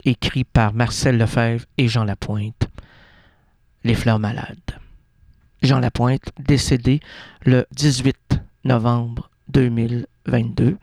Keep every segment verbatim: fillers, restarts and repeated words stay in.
écrit par Marcel Lefebvre et Jean Lapointe. Les fleurs malades. Jean Lapointe, décédé le dix-huit novembre deux mille vingt-deux.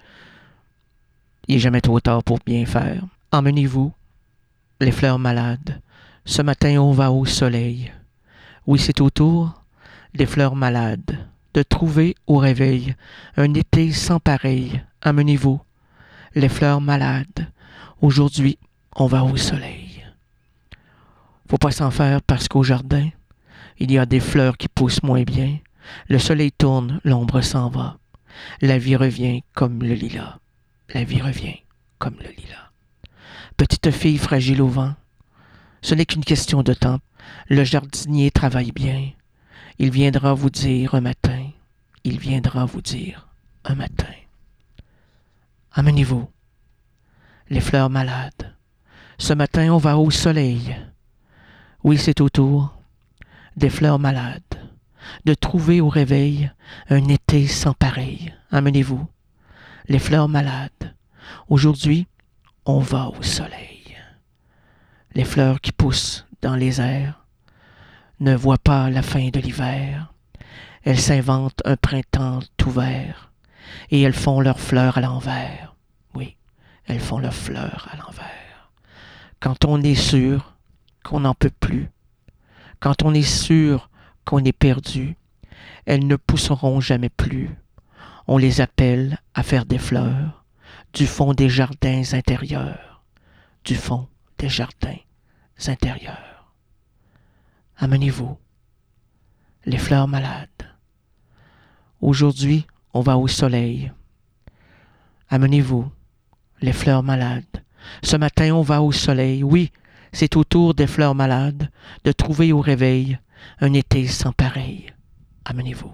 Il n'est jamais trop tard pour bien faire. Emmenez-vous, les fleurs malades. Ce matin, on va au soleil. Oui, c'est au tour des fleurs malades de trouver au réveil un été sans pareil. Emmenez-vous, les fleurs malades. Aujourd'hui, on va au soleil. Faut pas s'en faire parce qu'au jardin, il y a des fleurs qui poussent moins bien. Le soleil tourne, l'ombre s'en va. La vie revient comme le lilas. La vie revient comme le lilas. Petite fille fragile au vent, ce n'est qu'une question de temps. Le jardinier travaille bien. Il viendra vous dire un matin. Il viendra vous dire un matin. Amenez-vous, les fleurs malades. Ce matin, on va au soleil. Oui, c'est au tour des fleurs malades de trouver au réveil un été sans pareil. Amenez-vous, les fleurs malades. Aujourd'hui, on va au soleil. Les fleurs qui poussent dans les airs ne voient pas la fin de l'hiver. Elles s'inventent un printemps tout vert et elles font leurs fleurs à l'envers. Oui, elles font leurs fleurs à l'envers. Quand on est sûr qu'on n'en peut plus, quand on est sûr qu'on est perdu, elles ne pousseront jamais plus. On les appelle à faire des fleurs du fond des jardins intérieurs, du fond des jardins intérieurs. Amenez-vous, les fleurs malades. Aujourd'hui, on va au soleil. Amenez-vous, les fleurs malades. Ce matin, on va au soleil. Oui, c'est au tour des fleurs malades de trouver au réveil un été sans pareil. Amenez-vous,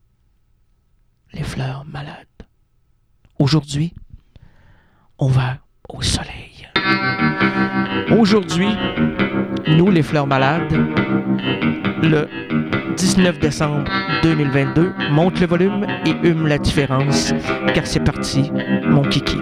les fleurs malades. Aujourd'hui, on va au soleil. Aujourd'hui, nous, les fleurs malades, le dix-neuf décembre deux mille vingt-deux, monte le volume et hume la différence, car c'est parti, mon kiki.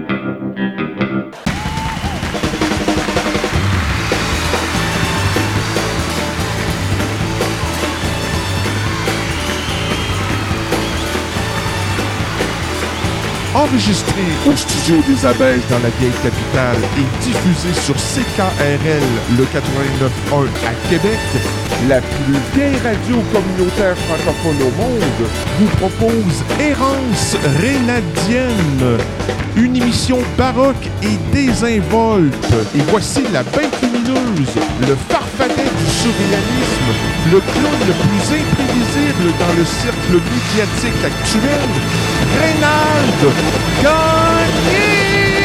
Enregistré au studio des Abeilles dans la vieille capitale et diffusé sur C K R L le quatre-vingt-neuf point un à Québec, la plus vieille radio communautaire francophone au monde vous propose Errance Rénadienne, une émission baroque et désinvolte. Et voici la bête lumineuse, le farfadet du surréalisme, le clown le plus imprévisible dans le cercle médiatique actuel, Reynald Gagné!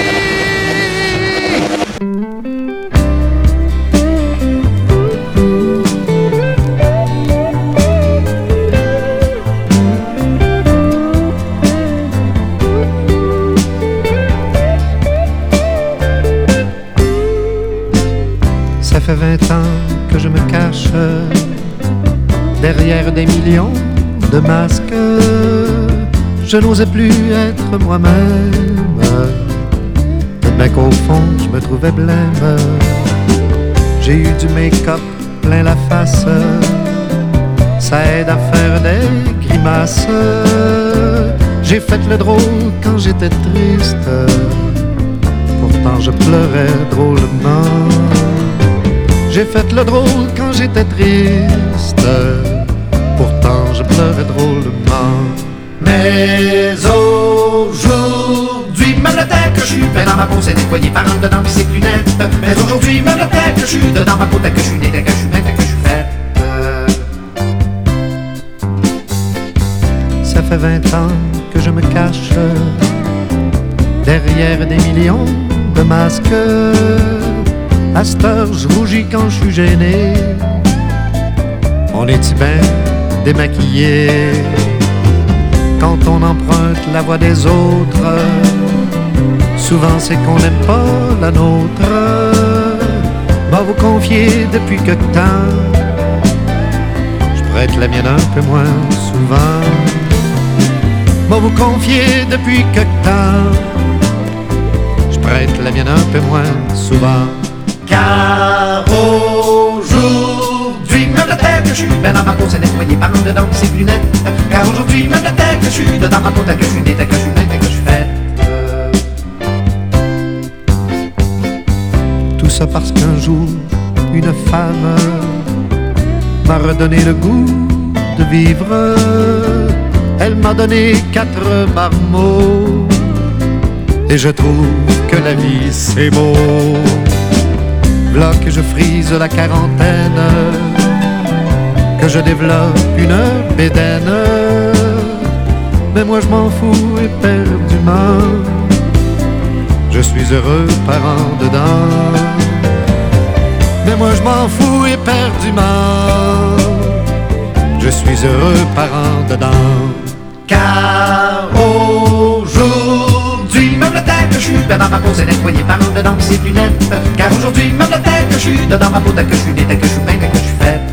Ça fait vingt ans que je me cache derrière des millions de masques. Je n'osais plus être moi-même, mais qu'au fond je me trouvais blême. J'ai eu du make-up plein la face, ça aide à faire des grimaces. J'ai fait le drôle quand j'étais triste, pourtant je pleurais drôlement. J'ai fait le drôle quand j'étais triste, pourtant je pleurais drôlement. Mais aujourd'hui, même le temps que je suis plein dans ma peau, c'est nettoyé par en dedans, pis c'est plus net. Mais aujourd'hui, même le temps que je suis dedans ma peau, tant que je suis né, tant que je suis bien, tant que je suis faite. Ça fait vingt ans que je me cache derrière des millions de masques. À cette heure, je rougis quand je suis gêné. On est-tu bien démaquillé quand on emprunte la voix des autres? Souvent c'est qu'on n'aime pas la nôtre. Va vous confier depuis quelque temps, je prête la mienne un peu moins souvent. Va vous confier depuis quelque temps, je prête la mienne un peu moins souvent. Car aujourd'hui, même la terre que je suis, ben dans ma peau c'est nettoyé par en dedans c'est plus net. Car aujourd'hui, même la terre que je suis, dedans ma peau telle que je suis né, telle que je suis bien, telle que je suis faite. Tout ça parce qu'un jour, une femme m'a redonné le goût de vivre. Elle m'a donné quatre marmots et je trouve que la vie c'est beau. V'là que je frise la quarantaine, que je développe une bédaine. Mais moi je m'en fous éperdument, je suis heureux par en dedans. Mais moi je m'en fous éperdument, je suis heureux par en dedans. Car aujourd'hui, même la terre que je suis, ben dans ma peau c'est nettoyé par en dedans c'est plus net. Car aujourd'hui, même la terre que je suis, dedans ma peau telle que je suis né, telle que je suis bien, telle que je suis faite.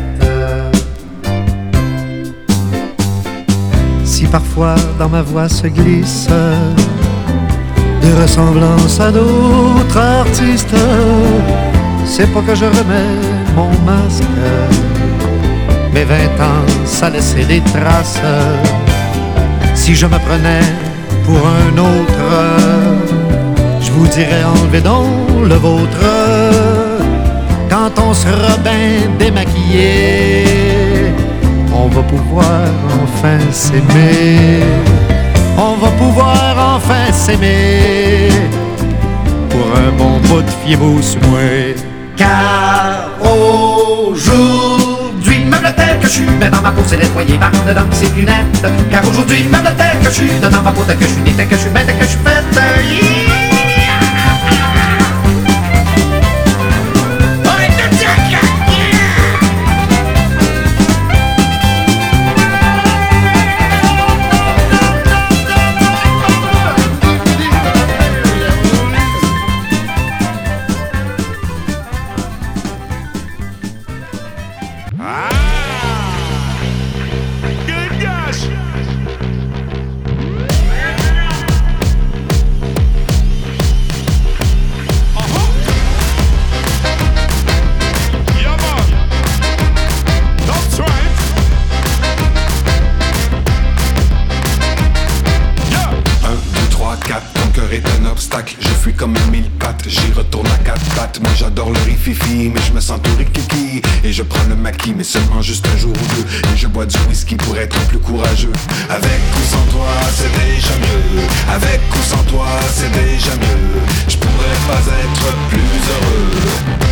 Si parfois dans ma voix se glisse des ressemblances à d'autres artistes, c'est pas que je remets mon masque, mes vingt ans ça laissait des traces. Si je me prenais pour un autre, je vous dirais enlevez donc le vôtre. Quand on sera bien démaquillé, on va pouvoir enfin s'aimer. On va pouvoir enfin s'aimer. Pour un bon bout, fiez-vous sur moi. Car aujourd'hui, même la terre que je suis, mais dans ma peau c'est nettoyé par en dedans c'est plus net. Car aujourd'hui, même la terre que je suis, dans ma peau telle que je suis né, telle que je suis bien, telle que je suis faite. Je fuis comme un mille pattes, j'y retourne à quatre pattes. Moi j'adore le rififi, mais je me sens tout rikiki. Et je prends le maquis, mais seulement juste un jour ou deux. Et je bois du whisky pour être plus courageux. Avec ou sans toi, c'est déjà mieux. Avec ou sans toi, c'est déjà mieux. Je pourrais pas être plus heureux.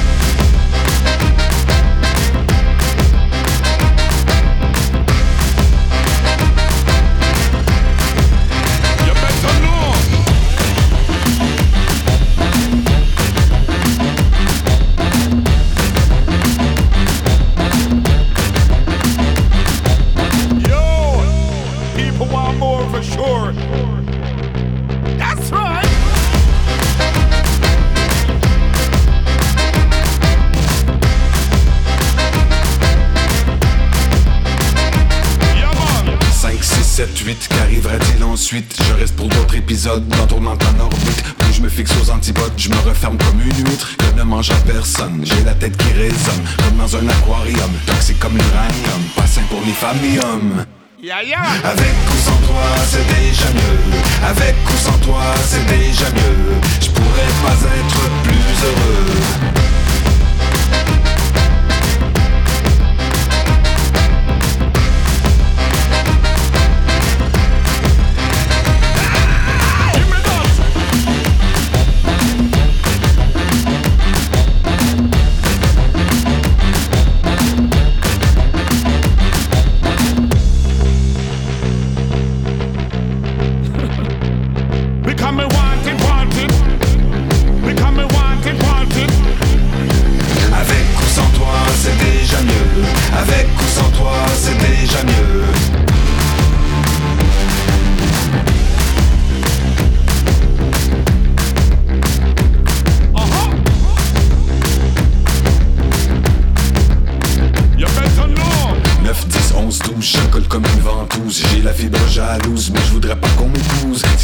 Qu'arrivera-t-il ensuite? Je reste pour d'autres épisodes, en tournant en orbite. Où je me fixe aux antipodes, je me referme comme une huître. Je ne mange à personne, j'ai la tête qui résonne. Comme dans un aquarium, toxique comme l'uranium. Pas sain pour ni femme ni homme. Yeah, yeah. Avec ou sans toi, c'est déjà mieux. Avec ou sans toi, c'est déjà mieux. Je pourrais pas être plus heureux.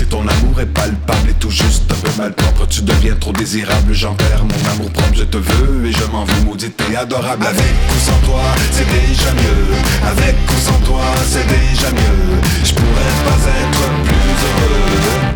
Désirable, j'en perds mon amour propre, je te veux. et je m'en veux, maudite et adorable. Avec ou sans toi, c'est déjà mieux. Avec ou sans toi, c'est déjà mieux. Je pourrais pas être plus heureux.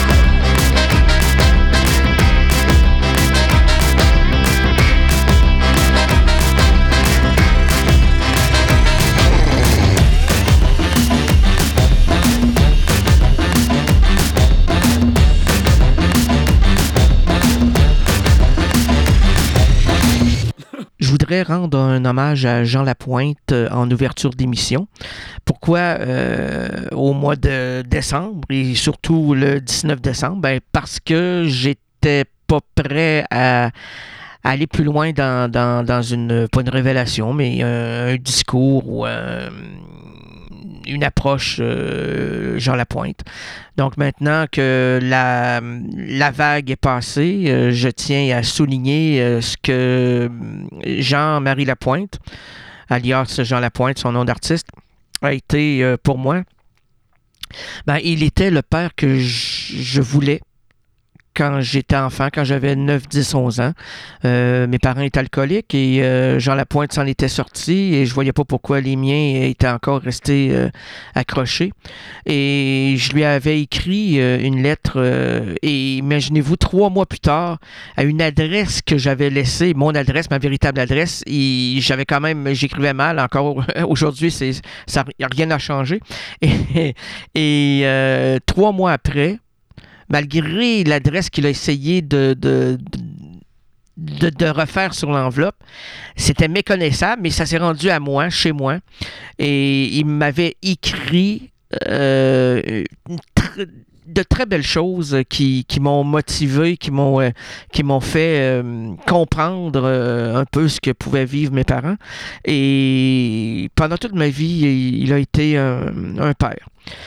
Je voudrais rendre un hommage à Jean Lapointe en ouverture d'émission. Pourquoi euh, au mois de décembre et surtout le dix-neuf décembre? Ben parce que j'étais pas prêt à, à aller plus loin dans, dans, dans une, pas une révélation, mais un, un discours ou un, une approche euh, Jean Lapointe. Donc maintenant que la, la vague est passée, euh, je tiens à souligner euh, ce que Jean-Marie Lapointe, alias Jean Lapointe, son nom d'artiste, a été euh, pour moi. Ben, il était le père que je, je voulais quand j'étais enfant, quand j'avais neuf, dix, onze ans. Euh, mes parents étaient alcooliques et euh, Jean Lapointe s'en était sorti et je voyais pas pourquoi les miens étaient encore restés euh, accrochés. Et je lui avais écrit euh, une lettre euh, et imaginez-vous, trois mois plus tard, à une adresse que j'avais laissée, mon adresse, ma véritable adresse, et j'avais quand même, j'écrivais mal encore aujourd'hui, c'est, ça, rien n'a changé. Et, et euh, trois mois après, malgré l'adresse qu'il a essayé de, de, de, de refaire sur l'enveloppe, c'était méconnaissable, mais ça s'est rendu à moi, chez moi. Et il m'avait écrit euh, tr- de très belles choses qui, qui m'ont motivé, qui m'ont, euh, qui m'ont fait euh, comprendre euh, un peu ce que pouvaient vivre mes parents. Et pendant toute ma vie, il, il a été un, un père.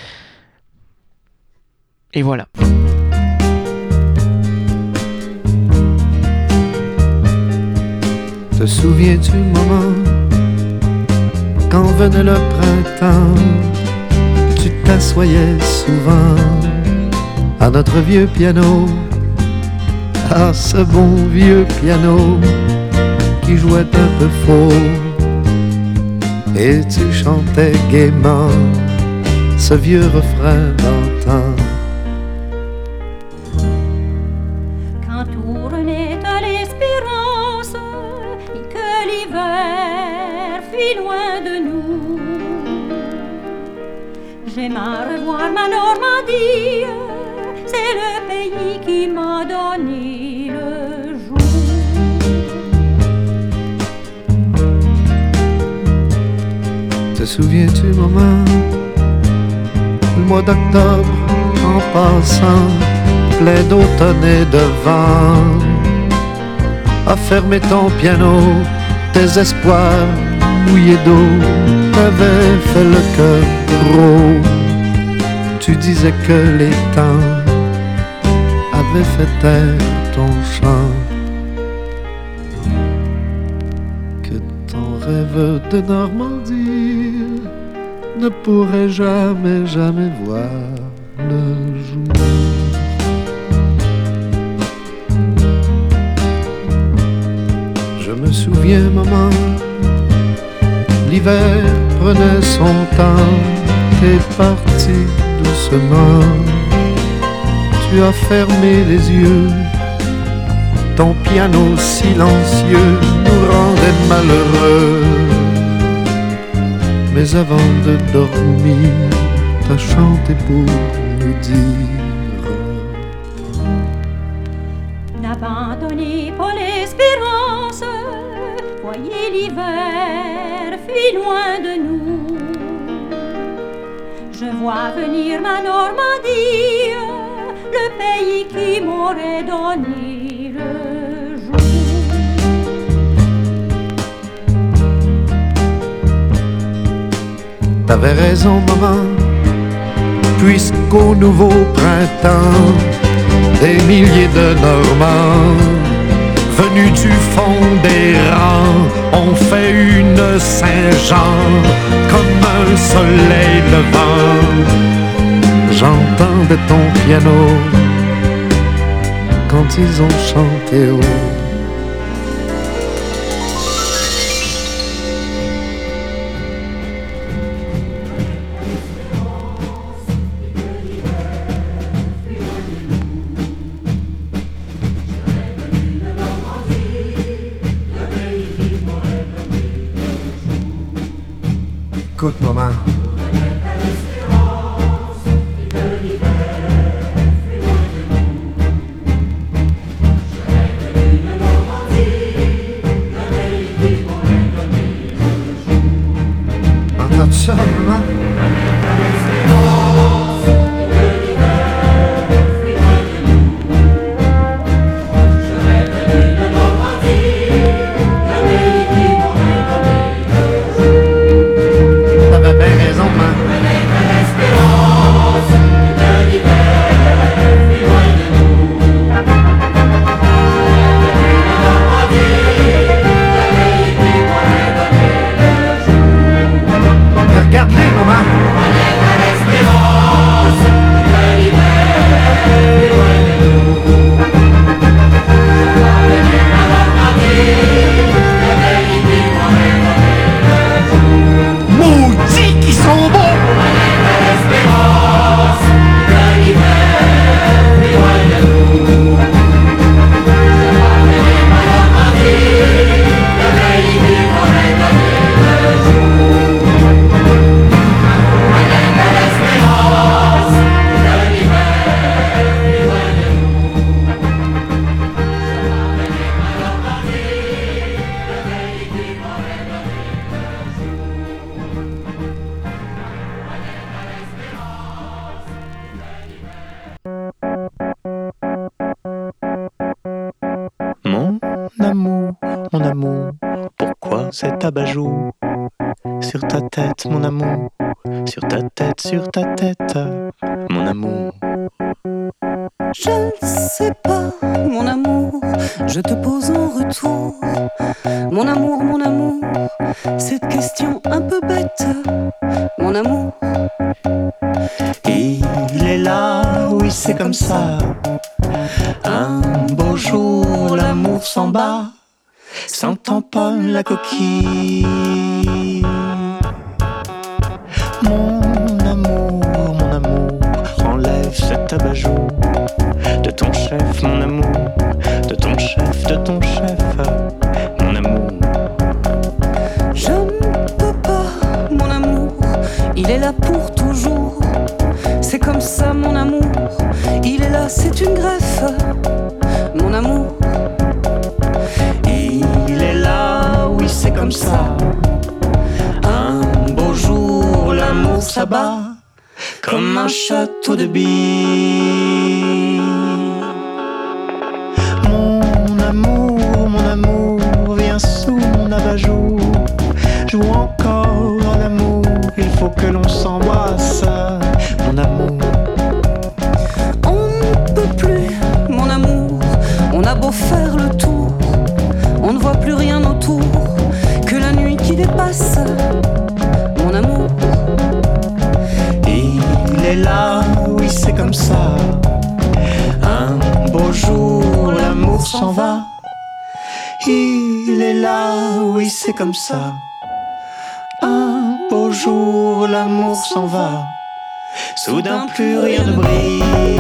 Et voilà. Te souviens-tu, maman, quand venait le printemps, tu t'assoyais souvent à notre vieux piano, à ce bon vieux piano qui jouait un peu faux, et tu chantais gaiement ce vieux refrain d'antan. Quand tournait à l'espérance et que l'hiver fuit loin de nous, j'aime à revoir ma Normandie, c'est le pays qui m'a donné le jour. Te souviens-tu, maman, le mois d'octobre en passant, plein d'automne et de vent, a fermé ton piano, tes espoirs mouillés d'eau t'avaient fait le cœur gros. Tu disais que les temps avaient fait taire ton chant, que ton rêve de Normandie ne pourrait jamais, jamais voir le jour. Je me souviens, maman, l'hiver prenait son temps, t'es parti doucement, tu as fermé les yeux, ton piano silencieux nous rendait malheureux. Mais avant de dormir, t'as chanté pour nous dire: n'abandonnez pas l'espérance, voyez l'hiver fuit loin de nous. Je vois venir ma Normandie, le pays qui m'aurait donné le jour. T'avais raison, maman, puisqu'au nouveau printemps, des milliers de Normands venus du fond des rangs ont fait une Saint-Jean comme un soleil levant. J'entendais ton piano quand ils ont chanté haut. Écoute, maman. Entends-tu ça, maman? T'avais bien raison, maman. Regardez, maman. Maudits qui sont beaux. Mon amour, mon amour, pourquoi cet abat-jour sur ta tête, mon amour, sur ta tête, sur ta tête, mon amour. Je ne sais pas, mon amour, je te pose en retour. Mon amour, mon amour, cette question un peu bête. Mon amour, Il est là, oui c'est comme ça. Un beau jour, l'amour s'en bat, s'en tamponne la coquille. Mon amour, mon amour, enlève cet abat-jour de ton chef, mon amour, de ton chef, de ton chef, mon amour. je ne peux pas, mon amour, il est là pour toujours. C'est comme ça, mon amour, il est là, c'est une greffe. Mon amour, Il est là, oui c'est comme ça. Un beau jour, l'amour s'abat comme un château de billes. Mon amour, mon amour, viens sous mon abat-jour. Joue encore à l'amour, il faut que l'on s'embrasse. Mon amour, on ne peut plus, mon amour, on a beau faire le tour, on ne voit plus rien autour que la nuit qui dépasse. Mon amour, il est là, oui c'est comme ça. Un beau jour, l'amour s'en va. Il est là, oui c'est comme ça. Un beau jour, l'amour s'en va. Soudain plus rien ne brille.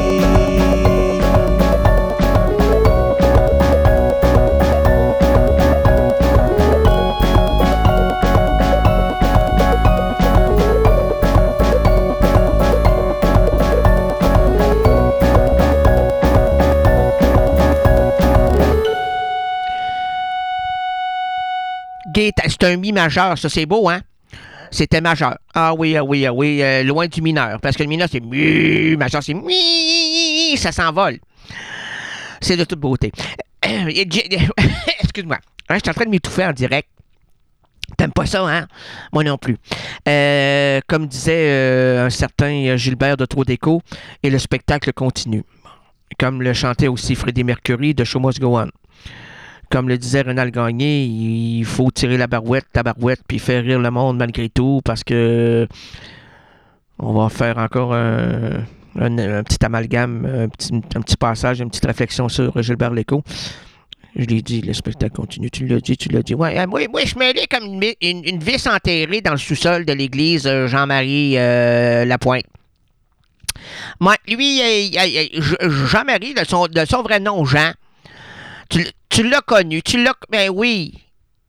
C'est un mi majeur, ça c'est beau, hein? C'était majeur. Ah oui, ah oui, ah oui, euh, loin du mineur. Parce que le mineur, c'est mi majeur, c'est mi, ça s'envole. C'est de toute beauté. Euh, Excuse-moi. Hein, je suis en train de m'étouffer en direct. T'aimes pas ça, hein? Moi non plus. Euh, comme disait euh, un certain Gilbert de Trop-Déco, et le spectacle continue. Comme le chantait aussi Freddie Mercury de Show Must Go On. Comme le disait Renal Gagné, il faut tirer la barouette, la barouette, puis faire rire le monde malgré tout, parce que on va faire encore un, un, un petit amalgame, un petit, un petit passage, une petite réflexion sur Gilbert Lécault. Je l'ai dit, le spectacle continue. Tu l'as dit, tu l'as dit. Ouais, euh, moi, moi, je mêlais comme une, une, une vis enterrée dans le sous-sol de l'église euh, Jean-Marie euh, Lapointe. Moi, lui, euh, euh, Jean-Marie, de son, de son vrai nom, Jean, tu, tu l'as connu. Tu l'as. Ben oui.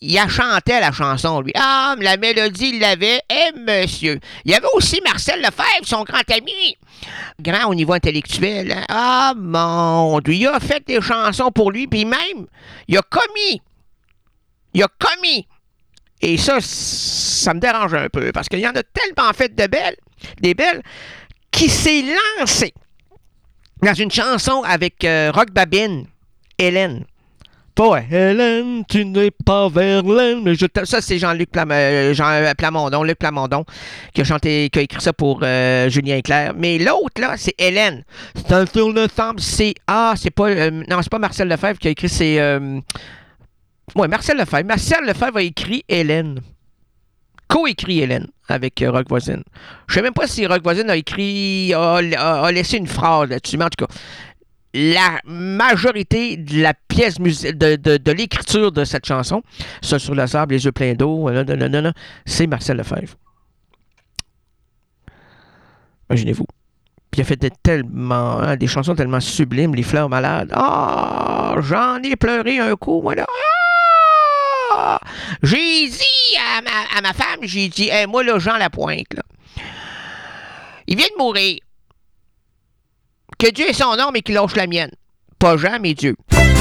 il a chanté la chanson, lui. Ah, la mélodie, il l'avait. Eh, monsieur. Il y avait aussi Marcel Lefebvre, son grand ami. Grand au niveau intellectuel. Hein? Ah, mon Dieu. Il a fait des chansons pour lui, puis même, il a commis. Il a commis. Et ça, ça me dérange un peu, parce qu'il y en a tellement fait de belles, des belles, qui s'est lancé dans une chanson avec euh, Roch Babine, Hélène. Pas Hélène, tu n'es pas Verlaine, mais je ça c'est Jean-Luc Plam, euh, Jean Plamondon, Luc Plamondon, qui a chanté, qui a écrit ça pour euh, Julien Clerc. Mais l'autre là, c'est Hélène. C'est un sur le sable, c'est ah, c'est pas euh, non, c'est pas Marcel Lefebvre qui a écrit, c'est euh, ouais, Marcel Lefebvre. Marcel Lefebvre a écrit Hélène. Co-écrit Hélène avec euh, Roch Voisine. Je sais même pas si Roch Voisine a écrit, a, a, a laissé une phrase là-dessus, mais en tout cas, la majorité de la pièce musique, de, de, de l'écriture de cette chanson, ça sur le sable, les yeux pleins d'eau, c'est Marcel Lefebvre. Imaginez-vous. Puis il a fait des, tellement, hein, des chansons tellement sublimes, Les Fleurs Malades. Ah, oh, j'en ai pleuré un coup, moi là. Ah! J'ai dit à ma, à ma femme, j'ai dit, hey, moi là, Jean Lapointe, là, il vient de mourir. Que Dieu ait son nom, mais qu'il lâche la mienne. Pas Jean, mais Dieu.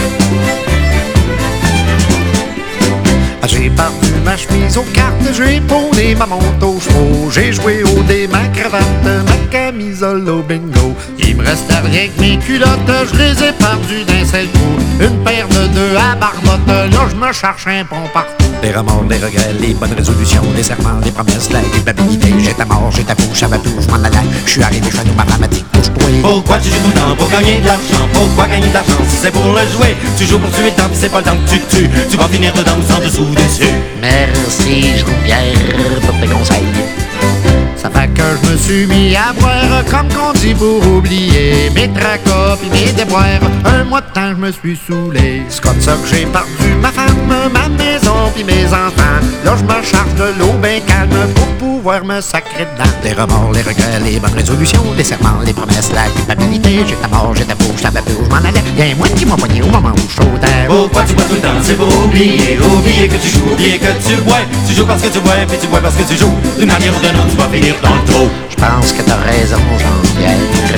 J'ai perdu ma chemise aux cartes, j'ai pondé ma montre aux chevaux, j'ai joué au dé, ma cravate, ma camisole au bingo. Il me restait rien que mes culottes, je les ai perdues d'un seul coup. Une paire de deux à barbotte, là je me cherche un pont partout. Les remords, les regrets, les bonnes résolutions, les serments, les promesses, la culpabilité. J'étais mort, j'étais fou, j'avais plus où je m'en allais. Je suis arrivé chez nous, mathématique, bouge-toi. Pourquoi tu joues tout le temps pour gagner de l'argent? Pourquoi gagner de l'argent si c'est pour le jouer? Tu joues pour tuer le temps, pis c'est pas le temps que tu tues. Tu vas finir dedans sans dessous dessus. Merci, je vous bière pour tes conseils. Ça fait que je me suis mis à boire comme qu'on dit pour oublier mes tracas pis mes déboires. Un mois de temps je me suis saoulé. C'est comme ça que j'ai perdu ma femme, ma maison pis mes enfants. Là je me charge de l'eau ben calme pour pouvoir me sacrer dedans. Les remords, les regrets, les bonnes résolutions, les serments, les promesses, la culpabilité. J'étais mort, j'étais fou, je savais plus où je m'en allais. Y'a moi qui m'a poigné au moment où je sautais. Pourquoi tu bois tout le temps? C'est pour oublier, oublier que tu joues, oublier que tu bois. Tu joues parce que tu bois, puis tu bois parce que tu joues. D'une manière ou d'une autre, tu vas finir dans le trou. Je pense que t'as raison, Jean-Pierre.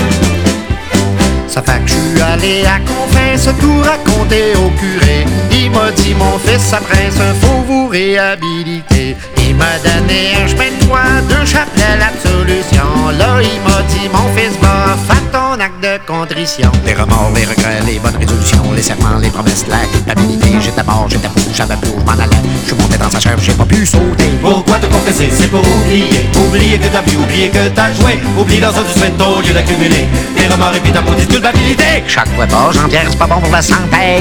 Ça fait que je suis allé à Confesse tout raconter au curé. Il m'a dit, mon fils, après ça, faut vous réhabiliter. Il m'a donné un chemin de croix, deux chapelets, l'absolution. Là, il m'a dit, mon fils, va, fais ton acte de contrition. Les remords, les regrets, les bonnes résolutions, les serments, les promesses, la culpabilité. J'étais mort, j'étais fou, je savais plus où je m'en allais. Je suis monté dans sa chair, j'ai pas pu sauter. Pourquoi te confesser? C'est pour oublier. Oublier que t'as vu, oublier que t'as joué. Oublie dans un du semaine au lieu d'accumuler tes remords et puis ta maudite culpabilité. Chaque fois pas, Jean-Pierre, c'est pas bon pour la santé.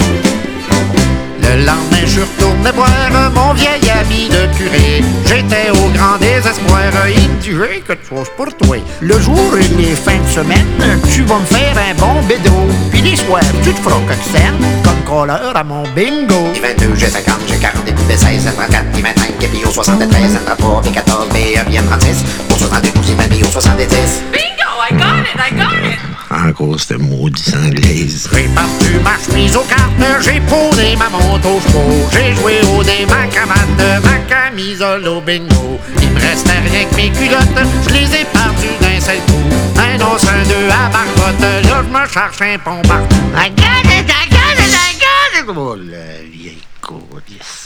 Le lendemain, je retournais voir mon vieil ami de curé. J'étais au grand désespoir. Il me dit, j'ai quelque chose pour toi. Le jour et les fins de semaine, tu vas me faire un bon bédo. Puis les soirs, tu te feras quelque scène comme colleur à mon bingo. J'ai vingt-deux, j'ai cinquante, j'ai quarante, et puis seize, trente-quatre, puis vingt-cinq, et puis au soixante-treize, trente-trois, puis quatorze, puis bien trente-six, au soixante-douze, puis au soixante-dix. Bingo, I got it, I got it. En gros, c'était maudit anglaise. J'ai perdu ma chemise aux cartes, j'ai pondé ma montre aux chevaux, j'ai joué au dé, ma cravate, ma camisole au bingo. Il me restait rien que mes culottes, je les ai perdues d'un seul coup. Un os, un deux à barbotte, là je me cherche un pont partout. I got it, I got it, I got it. Oh, la vieille coulisse.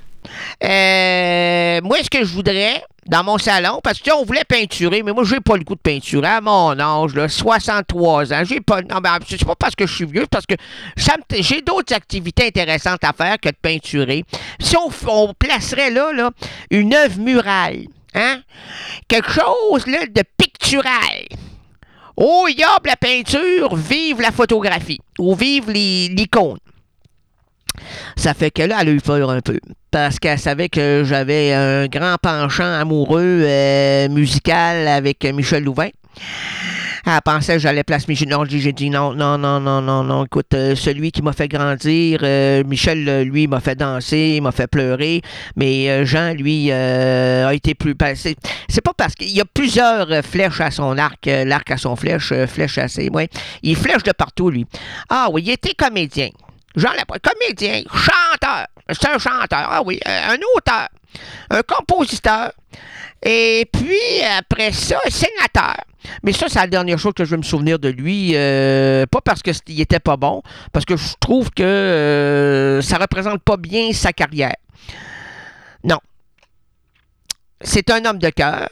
Euh, moi, ce que je voudrais, dans mon salon, parce que tu sais, on voulait peinturer, mais moi, j'ai pas le goût de peinturer. À mon âge, là, soixante-trois ans, j'ai pas... Non, ben, c'est pas parce que je suis vieux, c'est parce que ça me, j'ai d'autres activités intéressantes à faire que de peinturer. Si on, on placerait là, là, une œuvre murale, hein? Quelque chose, là, de pictural. Oh, yop, la peinture, vive la photographie, ou vive les, l'icône. Ça fait que là, elle a eu peur un peu. Parce qu'elle savait que j'avais un grand penchant amoureux euh, musical avec Michel Louvain. Elle pensait que j'allais place Michel. Non, j'ai dit non, non, non, non, non, non. Écoute, euh, celui qui m'a fait grandir, euh, Michel, lui, m'a fait danser, m'a fait pleurer. Mais euh, Jean, lui, euh, a été plus... C'est, c'est pas parce qu'il y a plusieurs euh, flèches à son arc. Euh, l'arc à son flèche, euh, flèche à ses... Ouais. Il flèche de partout, lui. Ah oui, il était comédien. Jean Lapointe, comédien, chanteur. chanteur. C'est un chanteur, ah oui, un auteur, un compositeur. Et puis, après ça, sénateur. Mais ça, c'est la dernière chose que je vais me souvenir de lui. Euh, pas parce qu'il était pas bon, parce que je trouve que euh, ça représente pas bien sa carrière. Non. C'est un homme de cœur.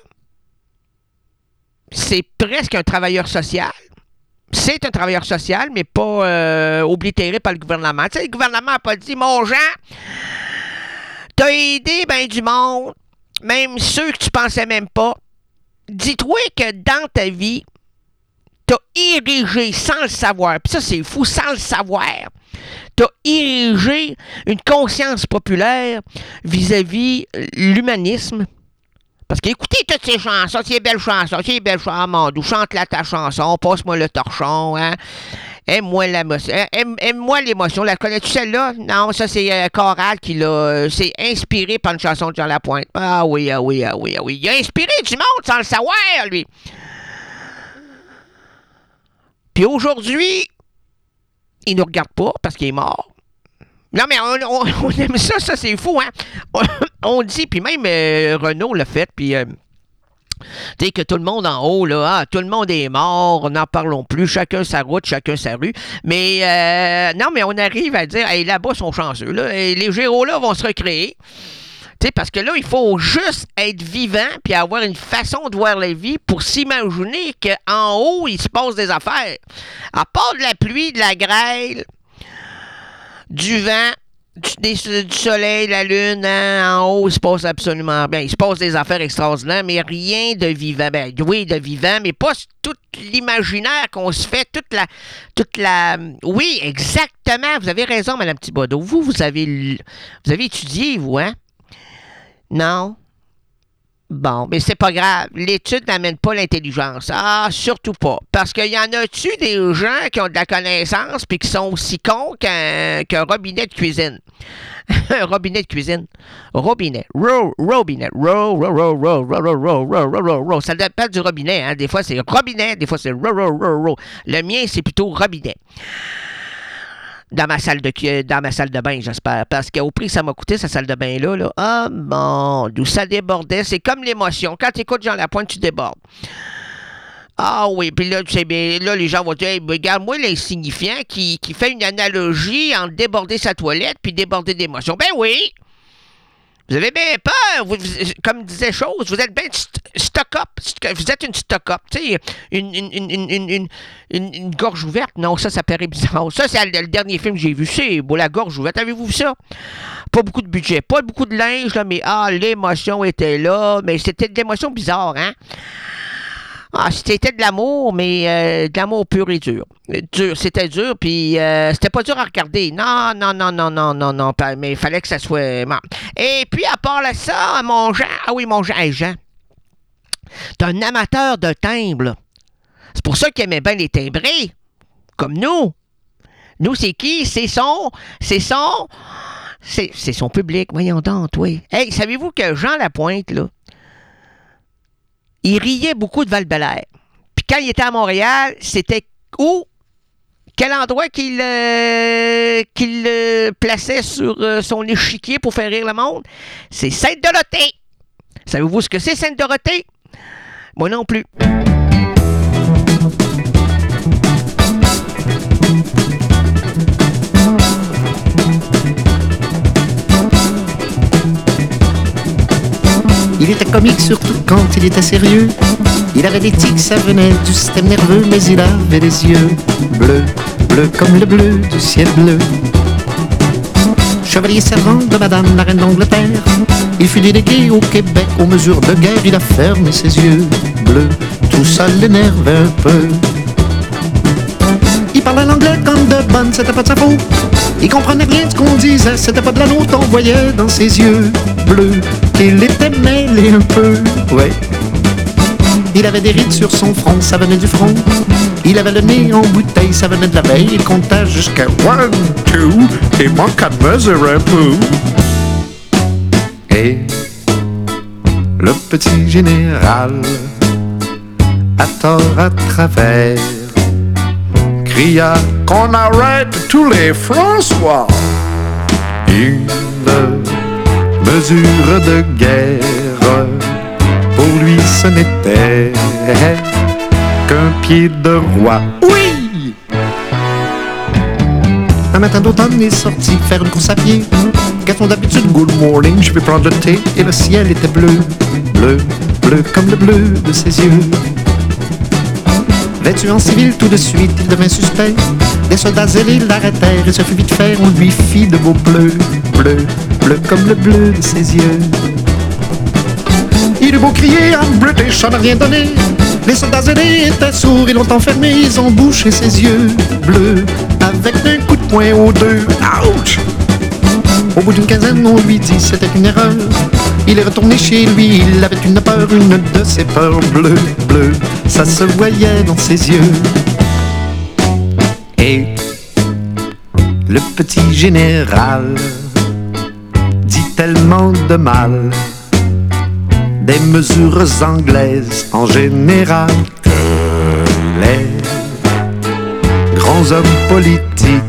C'est presque un travailleur social. C'est un travailleur social, mais pas euh, oblitéré par le gouvernement. Tu sais, le gouvernement n'a pas dit, mon Jean, t'as aidé ben du monde, même ceux que tu pensais même pas. Dis-toi que dans ta vie, t'as érigé sans le savoir, puis ça c'est fou, sans le savoir, t'as érigé une conscience populaire vis-à-vis l'humanisme. Parce qu'écoutez toutes ces chansons, ces belles chansons, ces belles chansons, Mandou, chante-la ta chanson, passe-moi le torchon, hein. Aime-moi l'émotion. Aime, aime-moi l'émotion. La connais-tu celle-là? Non, ça c'est euh, Choral qui l'a. Euh, c'est inspiré par une chanson de Jean Lapointe. Ah oui, ah oui, ah oui, ah oui. Il a inspiré du monde sans le savoir, lui. Puis aujourd'hui, il nous regarde pas parce qu'il est mort. Non, mais on, on, on aime ça, ça c'est fou, hein? On, on dit, puis même euh, Renaud l'a fait, puis. Euh, Tu sais, que tout le monde en haut, là, ah, tout le monde est mort, n'en parlons plus, chacun sa route, chacun sa rue. Mais, euh, non, mais on arrive à dire, hey, là-bas, ils sont chanceux, là, et les Géraud-là vont se recréer. Tu sais, parce que là, il faut juste être vivant puis avoir une façon de voir la vie pour s'imaginer qu'en haut, il se passe des affaires. À part de la pluie, de la grêle, du vent, Du, des, du soleil, la lune, hein, en haut, il se passe absolument bien. Il se passe des affaires extraordinaires, mais rien de vivant. Ben, oui, de vivant, mais pas tout l'imaginaire qu'on se fait, toute la... toute la. Oui, exactement, vous avez raison, Mme Thibodeau. Vous, vous avez, vous avez étudié, vous, hein? Non? Bon, mais c'est pas grave. L'étude n'amène pas l'intelligence. Ah, surtout pas. Parce qu'il y en a-tu des gens qui ont de la connaissance puis qui sont aussi cons qu'un, qu'un robinet de cuisine? Un robinet de cuisine. Robinet. Ro, robinet. Ro, ro, ro, ro, ro, ro, ro, ro, ro, ro, ro. Ça dépend du robinet, hein. Des fois, c'est robinet, des fois, c'est ro, ro, ro, ro. Le mien, c'est plutôt robinet. Dans ma salle de dans ma salle de bain, j'espère. Parce qu'au prix que ça m'a coûté, cette salle de bain-là, là, ah mon, d'où ça débordait. C'est comme l'émotion. Quand tu écoutes Jean Lapointe, tu débordes. Ah oui, puis là, tu sais bien, là, les gens vont dire, hey, regarde-moi l'insignifiant qui, qui fait une analogie entre déborder sa toilette puis déborder d'émotion. Ben oui! Vous avez bien peur, vous, vous, comme disait Chose, vous êtes bien stock-up, vous êtes une stock-up, tu sais, une, une, une, une, une, une, une gorge ouverte. Non, ça, ça paraît bizarre. Ça, c'est le, le dernier film que j'ai vu, c'est beau, la gorge ouverte. Avez-vous vu ça? Pas beaucoup de budget, pas beaucoup de linge, là, mais ah, l'émotion était là, mais c'était de l'émotion bizarre, hein? Ah, c'était de l'amour, mais euh, de l'amour pur et dur. Dur, c'était dur, puis euh, c'était pas dur à regarder. Non, non, non, non, non, non, non, mais il fallait que ça soit... Et puis, à part ça, mon Jean... Ah oui, mon Jean... Hey, Jean, t'es un amateur de timbres, là. C'est pour ça qu'il aimait bien les timbrés, comme nous. Nous, c'est qui? C'est son... C'est son... C'est, c'est son public, voyons donc, oui. Hey, savez-vous que Jean Lapointe, là, il riait beaucoup de Val-Bélair. Puis quand il était à Montréal, c'était où? Quel endroit qu'il, euh, qu'il euh, plaçait sur euh, son échiquier pour faire rire le monde? C'est Sainte-Dorothée. Savez-vous ce que c'est, Sainte-Dorothée? Moi non plus. Il était comique surtout quand il était sérieux. Il avait des tics, ça venait du système nerveux, mais il avait des yeux bleus, bleus comme le bleu du ciel bleu. Chevalier servant de Madame la Reine d'Angleterre, il fut délégué au Québec aux mesures de guerre. Il a fermé ses yeux bleus, tout ça l'énervait un peu. Il parlait l'anglais comme de bonne, c'était pas de sa faute. Il comprenait rien de ce qu'on disait, c'était pas de la nôtre. On voyait dans ses yeux bleus qu'il était mêlé un peu, ouais. Il avait des rides sur son front, ça venait du front. Il avait le nez en bouteille, ça venait de la veille. Il comptait jusqu'à one, two, et manque à mesurer un peu. Et le petit général, à tort à travers, cria qu'on arrête tous les François. Une mesure de guerre, pour lui ce n'était qu'un pied de roi. Oui! Un matin d'automne est sorti faire une course à pied. Garçon d'habitude, good morning, je vais prendre le thé. Et le ciel était bleu, bleu, bleu comme le bleu de ses yeux. Vêtu en civil, tout de suite, il devint suspect. Des soldats zélés l'arrêtèrent et se fut vite fait. On lui fit de beaux bleus, bleu, bleu comme le bleu de ses yeux. Il eut beau crier en British, ça n'a rien donné. Les soldats zélés étaient sourds, ils l'ont enfermé, ils ont bouché ses yeux bleus avec un coup de poing aux deux. Ouch! Au bout d'une quinzaine, on lui dit c'était une erreur. Il est retourné chez lui, il avait une peur, une de ses peurs bleues, bleues. Ça se voyait dans ses yeux. Et le petit général dit tellement de mal des mesures anglaises en général que les grands hommes politiques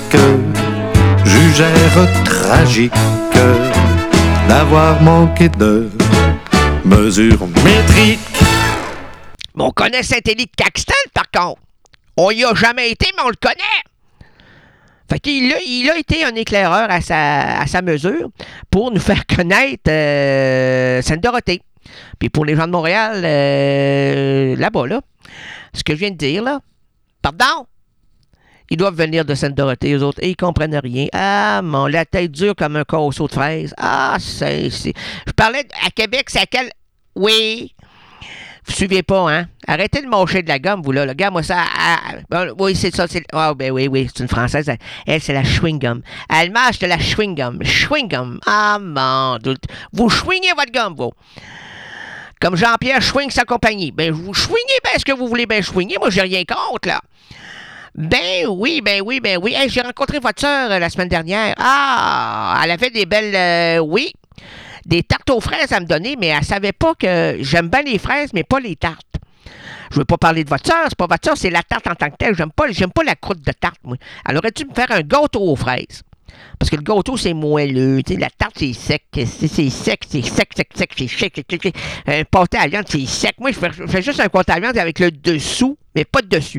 jugèrent tragique d'avoir manqué de mesures métriques. On connaît Saint-Élie de Caxton, par contre. On y a jamais été, mais on le connaît. Fait qu'il a, il a été un éclaireur à sa, à sa mesure pour nous faire connaître euh, Sainte-Dorothée. Puis pour les gens de Montréal, euh, là-bas, là, ce que je viens de dire, là, pardon, ils doivent venir de Sainte-Dorothée, eux autres, et ils comprennent rien. Ah, mon, la tête dure comme un casseau de fraises. Ah, c'est, c'est... Je parlais à Québec, c'est à quel... Oui... Vous suivez pas, hein? Arrêtez de mâcher de la gomme, vous, là. Le gars, moi, ça... Ah, ah, oui, c'est ça, c'est... Ah, oh, ben oui, oui, c'est une Française. Elle, elle c'est la chewing-gum. Elle mâche de la chewing-gum. Chewing-gum. Ah, mon Dieu. Vous chewingez votre gomme, vous. Comme Jean-Pierre chewing sa compagnie. Ben, vous chewingez bien ce que vous voulez bien chewingez. Moi, j'ai rien contre, là. Ben oui, ben oui, ben oui. Hey, j'ai rencontré votre sœur euh, la semaine dernière. Ah, elle avait des belles... Euh, oui... Des tartes aux fraises à me donner, mais elle savait pas que j'aime bien les fraises, mais pas les tartes. Je veux pas parler de votre sœur, c'est pas votre sœur, c'est la tarte en tant que telle. J'aime pas, j'aime pas la croûte de tarte, moi. Elle aurait dû me faire un gâteau aux fraises. Parce que le gâteau, c'est moelleux, tu sais, la tarte, c'est sec, c'est, c'est sec, c'est sec, sec, sec, c'est sec, c'est sec. Un pâté à viande, c'est sec. Moi, je fais, je fais juste un pâté à viande avec le dessous, mais pas de dessus.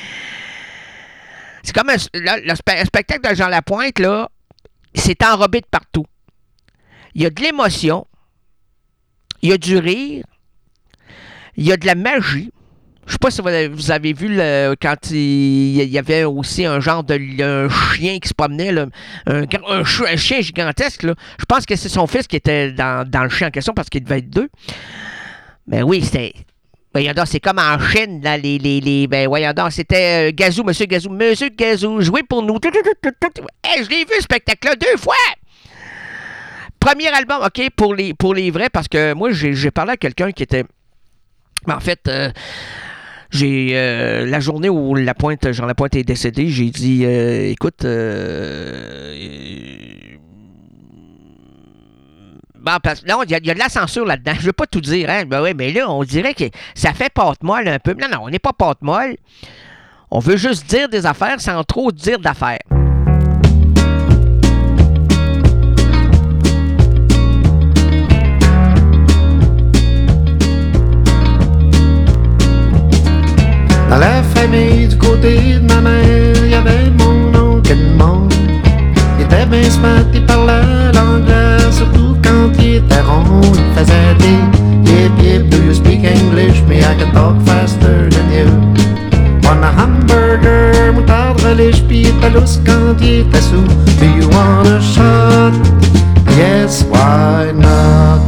C'est comme un, le, le spectacle de Jean Lapointe, là, c'est enrobé de partout. Il y a de l'émotion, il y a du rire, il y a de la magie. Je ne sais pas si vous avez vu le, quand il, il y avait aussi un genre de un chien qui se promenait, là, un, un, un chien gigantesque. Là. Je pense que c'est son fils qui était dans, dans le chien en question parce qu'il devait être deux. Ben oui, c'était... Voyons donc, c'est comme en Chine, là, les... les, les ben voyons donc, c'était euh, Gazou, Monsieur Gazou, Monsieur Gazou, joué pour nous. Hey, je l'ai vu, ce spectacle-là, deux fois! Premier album, OK, pour les, pour les vrais, parce que moi, j'ai, j'ai parlé à quelqu'un qui était... En fait, euh, j'ai... Euh, la journée où Lapointe, Jean Lapointe est décédé, j'ai dit, euh, écoute... Euh, bon, parce, non, il y, y a de la censure là-dedans. Je veux pas tout dire, hein. Ben oui, mais là, on dirait que ça fait pâte-molle un peu. Non, non, on n'est pas pâte-molle. On veut juste dire des affaires sans trop dire d'affaires. Dans la famille du côté de ma mère, il y avait mon oncle Edmond. Il était bien smart, il parlait l'anglais, surtout quand il était rond. Il faisait des yip yip, do you speak English? Me, I can talk faster than you. Want a hamburger, moutarde, relish, pis il était lousse quand il était sous. Do you want a shot? Yes, why not?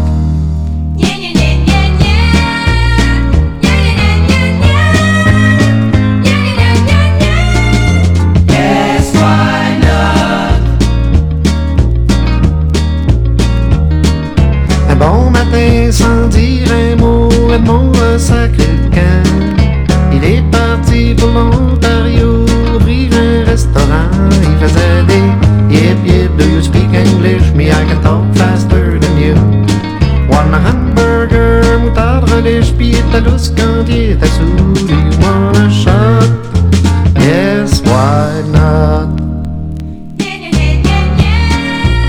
Bon matin, sans dire un mot, Edmond a sacré le camp. Il est parti pour l'Ontario, ouvrir un restaurant. Il faisait des yip yip, do you speak English? Me, I can talk faster than you. Want a hamburger, moutarde, relish, pis il était lousse quand il était sous. Do you want a shot? Yes, why not?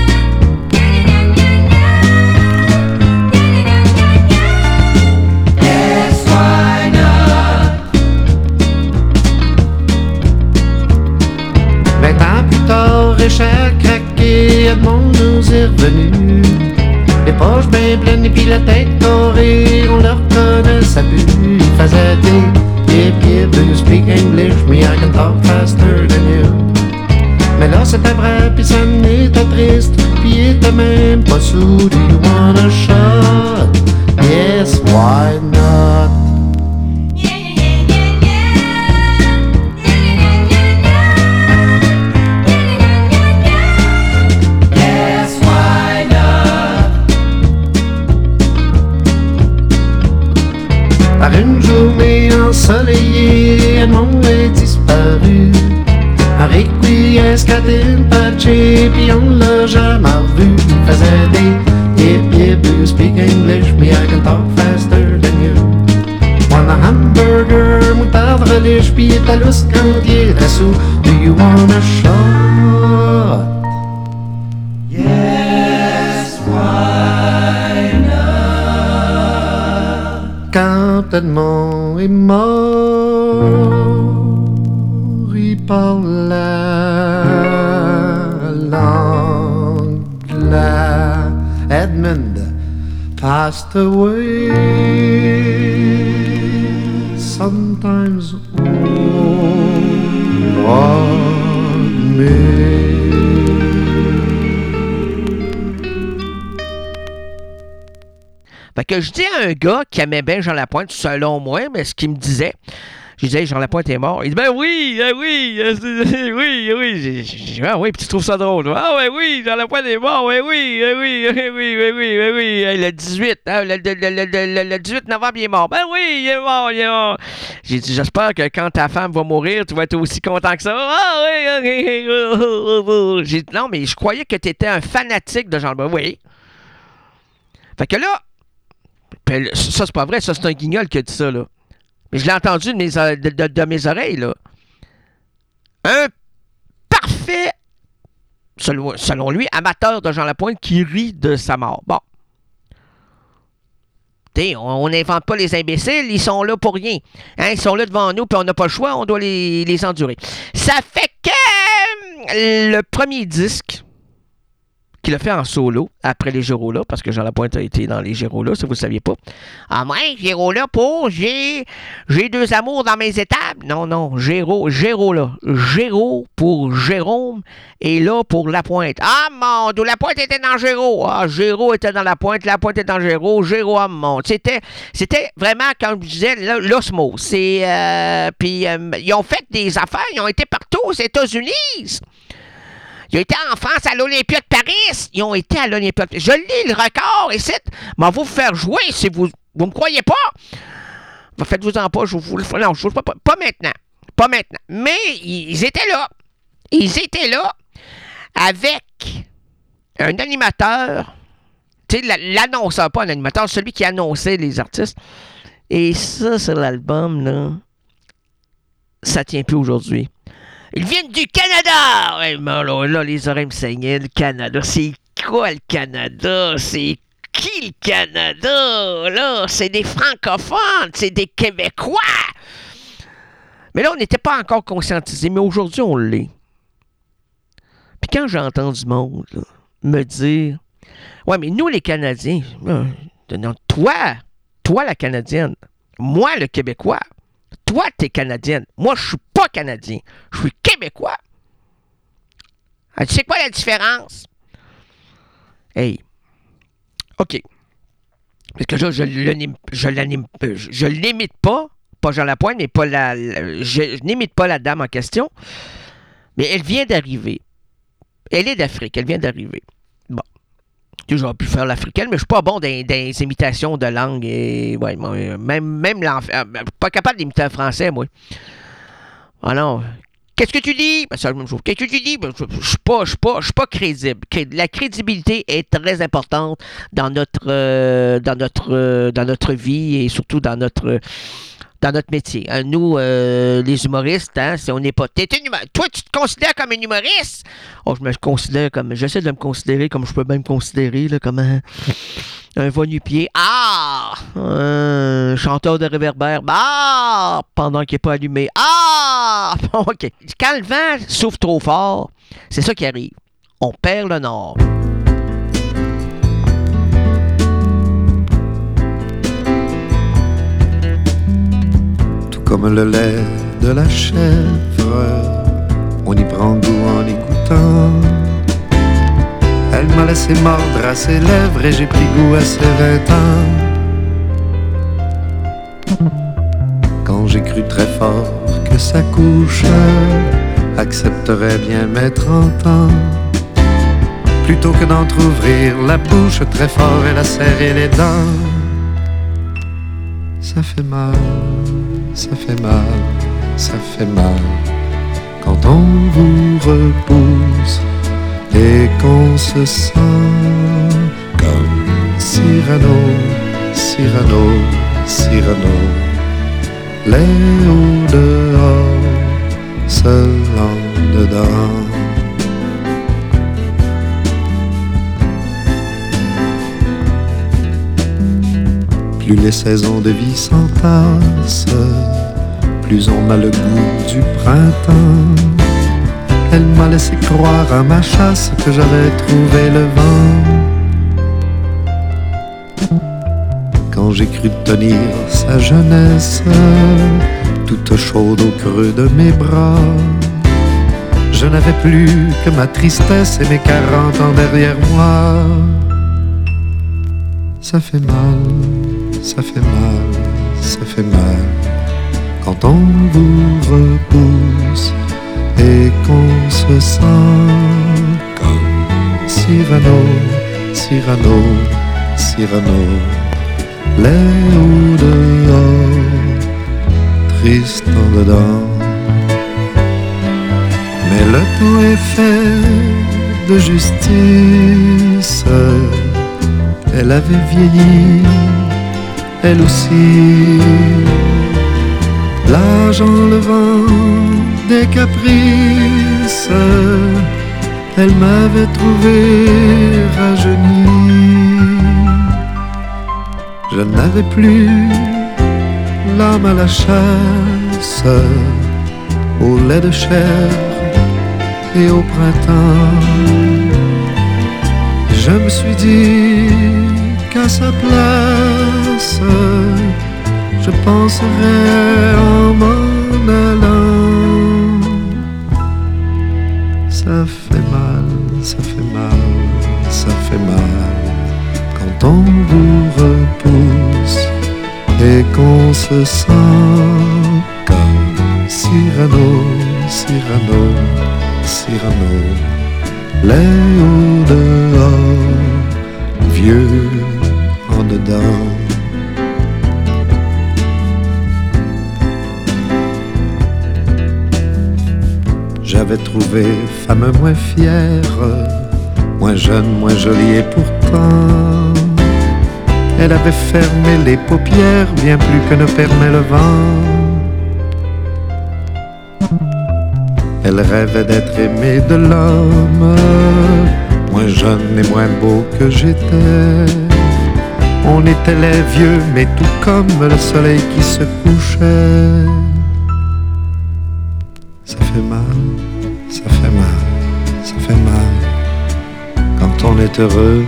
est revenu. Les poches bien pleines et puis la tête carrée, on le reconnaît sa vue. Il faisait des yip yip, do you speak English? Me, I can talk faster than you. Mais là c'était vrai, pis ça n'était triste, pis il était même pas sous. Do you want a shot? Yes, why not? Par une journée ensoleillée, Edmond est disparu. Un requiescatin patché, pis on l'a jamais revu. Il faisait des yip yip, do you speak English? Me, I can talk faster than you. Want a hamburger, moutarde relish, pis est à l'os quand il est sous. Do you want a shot? Yes, why not? Quand Edmond est mort, il parlait l'anglais. Edmund passed away. Sometimes on me. Fait que je dis à un gars qui aimait bien Jean Lapointe, selon moi, mais ce qu'il me disait, je disais, Jean Lapointe est mort. Il dit, ben oui, ben oui, euh, oui, oui. J'ai dit, ah oui, puis tu trouves ça drôle. Ah ouais, oui, Jean Lapointe est mort, oui, oui, oui, oui, oui, oui, oui, oui, oui. Le dix-huit, hein, le, le, le, le, le dix-huit novembre, il est mort. Ben oui, il est mort, il est mort. J'ai dit, j'espère que quand ta femme va mourir, tu vas être aussi content que ça. Ah oui, ok. J'ai dit, non, mais je croyais que tu étais un fanatique de Jean Lapointe. Oui. Fait que là, ça, c'est pas vrai, ça, c'est un guignol qui a dit ça, là. Mais je l'ai entendu de mes, de, de, de mes oreilles, là. Un parfait, selon, selon lui, amateur de Jean Lapointe qui rit de sa mort. Bon. T'sais, on n'invente pas les imbéciles, ils sont là pour rien. Hein, ils sont là devant nous, puis on n'a pas le choix, on doit les, les endurer. Ça fait que le premier disque qu'il a fait en solo, après les Gérolas, parce que Jean Lapointe a été dans les Gérolas, si vous ne saviez pas. Ah, moi, Gérolas pour j'ai j'ai deux amours dans mes étables. Non, non, Géro, Gérolas. Géro pour Jérôme et là pour Lapointe. Ah, mon Dieu, Lapointe était dans Géro. Ah, Géro était dans Lapointe, Lapointe était dans Géro, Géro, ah, mon. C'était, c'était vraiment, comme je disais, l'osmose. C'est, euh, puis, euh, ils ont fait des affaires, ils ont été partout aux États-Unis. Ils ont été en France à l'Olympia de Paris. Ils ont été à l'Olympia de Paris. Je lis le record ici. Mais vous faire jouer si vous ne me croyez pas. Faites-vous-en pas. Je vous le ferai. Non, je vous pas, pas. Pas maintenant. Pas maintenant. Mais ils étaient là. Ils étaient là avec un animateur. Tu sais, l'annonceur, pas un animateur, celui qui annonçait les artistes. Et ça, c'est l'album, là. Ça tient plus aujourd'hui. Ils viennent du Canada! Ouais, mais là, là, les oreilles me saignaient. Le Canada, c'est quoi le Canada? C'est qui le Canada? Là, c'est des francophones, c'est des Québécois! Mais là, on n'était pas encore conscientisés, mais aujourd'hui, on l'est. Puis quand j'entends du monde là, me dire « Ouais, mais nous, les Canadiens, là, non, toi, toi, la Canadienne, moi, le Québécois, toi, t'es Canadienne. Moi, je suis pas Canadien. Je suis Québécois. Ah, tu sais quoi la différence? Hey. OK. Parce que là, je l'anime, je l'anime, je l'imite pas. Pas Jean Lapointe, mais pas la... la je, je n'imite pas la dame en question. Mais elle vient d'arriver. Elle est d'Afrique. Elle vient d'arriver. Bon. J'aurais pu faire l'africaine, mais je suis pas bon dans, dans les imitations de langue. Et, ouais, même même l'enfant. Pas capable d'imiter un français, moi. Alors, qu'est-ce que tu dis? Ben, c'est la même chose. Qu'est-ce que tu dis? Ben, je ne suis pas, je suis pas, je suis pas crédible. La crédibilité est très importante dans notre, euh, dans notre, euh, dans notre vie et surtout dans notre, dans notre métier. Hein, nous, euh, les humoristes, hein, si on n'est pas... T'es une humor... Toi, tu te considères comme un humoriste? Oh, je me considère comme... J'essaie de me considérer comme je peux même me considérer, là, comme un... Un va-nu-pied. Ah! Un chanteur de réverbère. Ah! Pendant qu'il n'est pas allumé. Ah! OK. Quand le vent souffle trop fort, c'est ça qui arrive. On perd le nord. comme le lait de la chèvre, on y prend goût en écoutant. Elle m'a laissé mordre à ses lèvres et j'ai pris goût à ses vingt ans. Quand j'ai cru très fort que sa couche accepterait bien mes trente ans, plutôt que d'entrouvrir la bouche très fort et la serrer les dents. Ça fait mal, ça fait mal, ça fait mal quand on vous repousse et qu'on se sent comme Cyrano, Cyrano, Cyrano. Les hauts dehors, seul en dedans. Plus les saisons de vie s'entassent, plus on a le goût du printemps. Elle m'a laissé croire à ma chasse que j'avais trouvé le vent. Quand j'ai cru tenir sa jeunesse, toute chaude au creux de mes bras, je n'avais plus que ma tristesse et mes quarante ans derrière moi. Ça fait mal, ça fait mal, ça fait mal quand on vous repousse et qu'on se sent comme Cyrano, Cyrano, Cyrano. Les hauts dehors, triste en dedans. Mais le tout est fait de justice. Elle avait vieilli, elle aussi. L'âge en levant des caprices, elle m'avait trouvé rajeuni. Je n'avais plus l'âme à la chasse, au lait de chair et au printemps. Je me suis dit qu'à sa place, je penserais en m'en allant. Ça fait mal, ça fait mal, ça fait mal quand on vous repousse et qu'on se sent comme Cyrano, Cyrano, Cyrano. Les hauts dehors, vieux en dedans. J'avais trouvé femme moins fière, moins jeune, moins jolie et pourtant elle avait fermé les paupières bien plus que ne permet le vent. Elle rêvait d'être aimée de l'homme, moins jeune et moins beau que j'étais. On était les vieux, mais tout comme le soleil qui se couchait. Ça fait mal, ça fait mal, ça fait mal quand on est heureux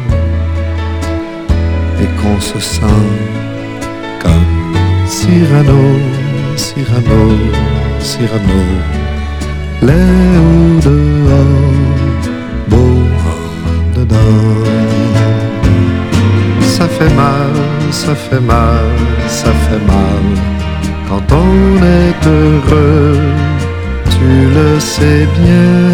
et qu'on se sent comme Cyrano, Cyrano, Cyrano. Les hauts dehors, beau en dedans. Ça fait mal, ça fait mal, ça fait mal quand on est heureux, tu le sais bien.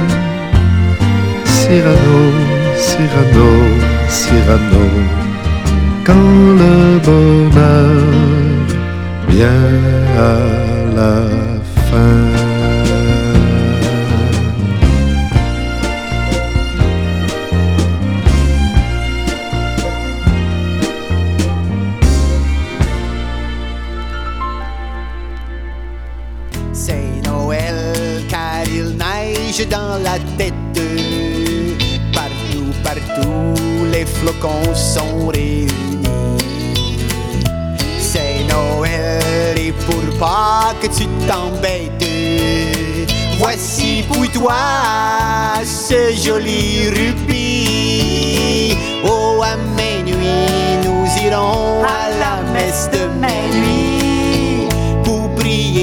Cyrano, Cyrano, Cyrano, quand le bonheur vient à la fin. Dans la tête, partout, partout, les flocons sont réunis. C'est Noël et pour pas que tu t'embêtes, voici pour toi ce joli rubis. Oh, à minuit, nous irons à la messe de minuit pour prier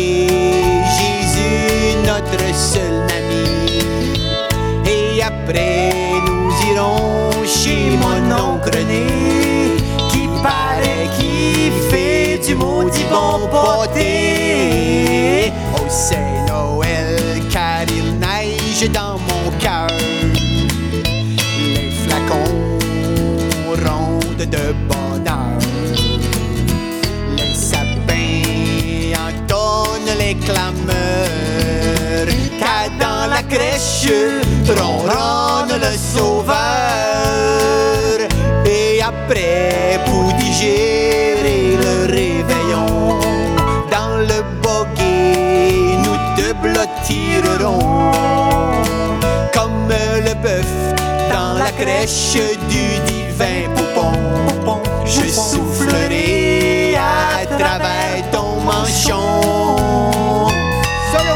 engrené qui paraît qui fait du maudit bon pâté. Oh, c'est Noël car il neige dans mon cœur. Les flacons rondent de bonheur. Les sapins entonnent les clameurs. Car dans la crèche ronronne le sauveur. Et après, pour digérer le réveillon, dans le boguet, nous te blottirons. Comme le bœuf dans la crèche du divin poupon. Je soufflerai à travers ton manchon. Solo!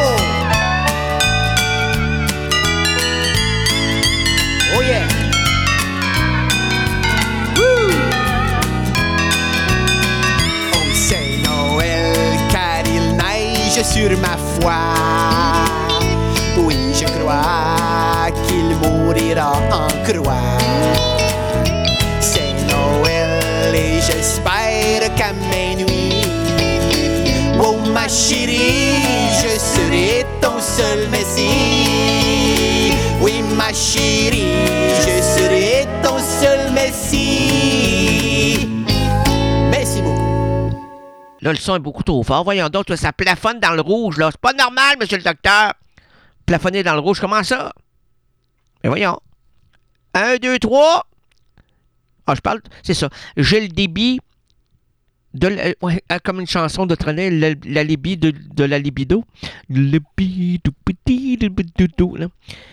Oh yeah! Woo! Oh, c'est Noël car il neige sur ma foi. Oui, je crois qu'il mourira en croix. C'est Noël et j'espère qu'à minuit, oh ma chérie, je serai ton seul messie. Oui ma chérie, je serai ton seul messie. Merci beaucoup. Là, le son est beaucoup trop fort. Voyons donc, ça plafonne dans le rouge, là. C'est pas normal, monsieur le docteur. Plafonner dans le rouge, comment ça? Mais voyons. Un, deux, trois. Ah, je parle, c'est ça. J'ai le débit de la, ouais, comme une chanson de Trenet, la, la libye de, de la libido. Le bidou, petit, le bidou, là.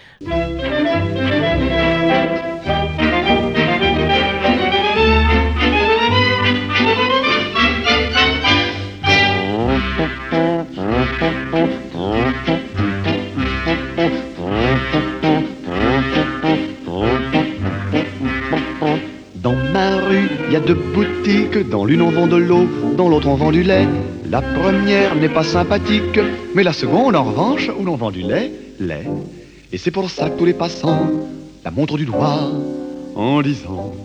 Dans ma rue, il y a deux boutiques. Dans l'une on vend de l'eau, dans l'autre on vend du lait. La première n'est pas sympathique, mais la seconde en revanche, où l'on vend du lait, lait. Et c'est pour ça que tous les passants la montrent du doigt en disant: